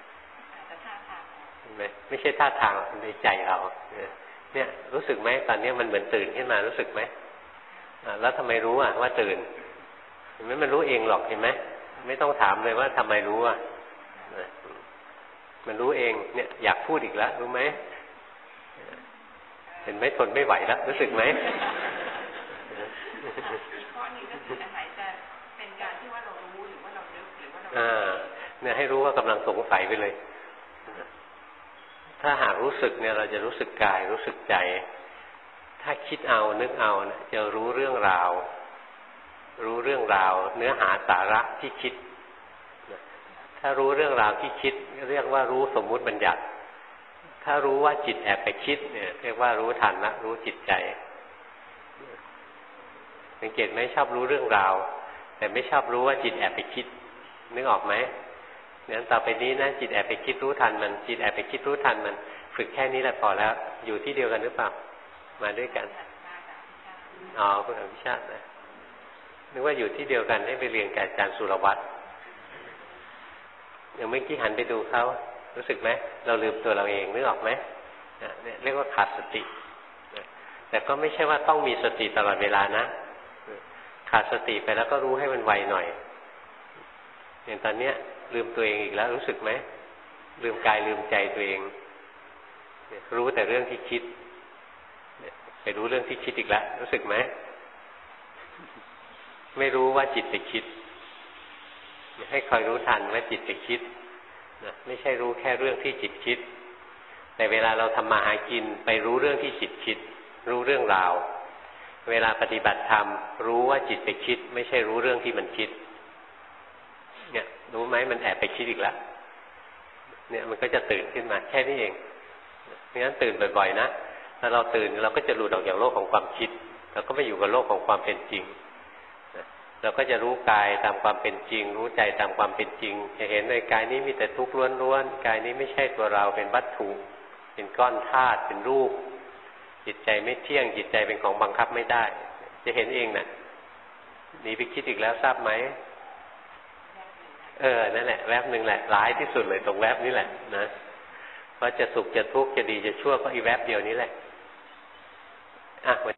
เห็นไหมไม่ใช่ท่าทางในใจเราเนี่ยรู้สึกไหมตอนนี้มันเหมือนตื่นขึ้นมารู้สึกไหมแล้วทำไมรู้อ่ะว่าตื่นเห็นไหมมันรู้เองหรอกเห็นไหมไม่ต้องถามเลยว่าทำไมรู้อ่ะมันรู้เองเนี่ยอยากพูดอีกแล้วรู้ไหมเห็นไหมทนไม่ไหวแล้วรู้สึกไหมอีกข้อนึงก็คืออาศัยจะเป็นการที่ว่าเรารู้หรือว่าเรานึกหรือว่าเราเนี่ยให้รู้ว่ากำลังสงสัยไปเลยถ้าหากรู้สึกเนี่ยเราจะรู้สึกกายรู้สึกใจถ้าคิดเอานึกเอานะจะรู้เรื่องราวรู้เรื่องราวเนื้อหาสาระที่คิดถ้ารู้เรื่องราวที่คิดเรียกว่ารู้สมมุติบัญญัติถ้ารู้ว่าจิตแอบไปคิดเนี่ยเรียกว่ารู้ทันละรู้จิตใจสังเกตไหมชอบรู้เรื่องราวแต่ไม่ชอบรู้ว่าจิตแอบไปคิดนึกออกไหมงั้นต่อไปนี้นะจิตแอบไปคิดรู้ทันมันจิตแอบไปคิดรู้ทันมันฝึกแค่นี้แหละพอแล้วอยู่ที่เดียวกันหรือเปล่ามาด้วยกันอ๋อคุณอภิชาตินะนึกว่าอยู่ที่เดียวกันให้ไปเรียนกับอาจารย์สุรวัตรอย่างเมื่อกี้หันไปดูเขารู้สึกไหมเราลืมตัวเราเองนึกออกไหมเนี่ยเรียกว่าขาดสติแต่ก็ไม่ใช่ว่าต้องมีสติตลอดเวลานะขาดสติไปแล้วก็รู้ให้มันไวหน่อยอย่างตอนเนี้ยลืมตัวเองอีกแล้วรู้สึกไหมลืมกายลืมใจตัวเองรู้แต่เรื่องที่คิดไปรู้เรื่องที่คิดอีกแล้วรู้สึกไหมไม่รู้ว่าจิตไปคิดให้คอยรู้ทันว่าจิตไปคิดไม่ใช่รู้แค่เรื่องที่จิตคิดแต่เวลาเราทำมาหากินไปรู้เรื่องที่จิตคิดรู้เรื่องราวเวลาปฏิบัติธรรมรู้ว่าจิตไปคิดไม่ใช่รู้เรื่องที่มันคิดเนี่ยรู้ไหมมันแอบไปคิดอีกแล้วเนี่ยมันก็จะตื่นขึ้นมาแค่นี้เองงั้นตื่นบ่อยๆนะถ้าเราตื่นเราก็จะหลุดออกจากโลกของความคิดเราก็ไปอยู่กับโลกของความเป็นจริงเราก็จะรู้กายตามความเป็นจริงรู้ใจตามความเป็นจริงจะเห็นในกายนี้มีแต่ทุกข์ล้วนๆกายนี้ไม่ใช่ตัวเราเป็นวัตถุเป็นก้อนธาตุเป็นรูปจิตใจไม่เที่ยงจิตใจเป็นของบังคับไม่ได้จะเห็นเองน่ะหนีไปคิดอีกแล้วทราบไหมนั่นแหละแวบหนึ่งแหละร้ายที่สุดเลยตรงแวบนี้แหละนะเพราะจะสุขจะทุกข์จะดีจะชั่วก็อีแวบเดียวนี้แหละ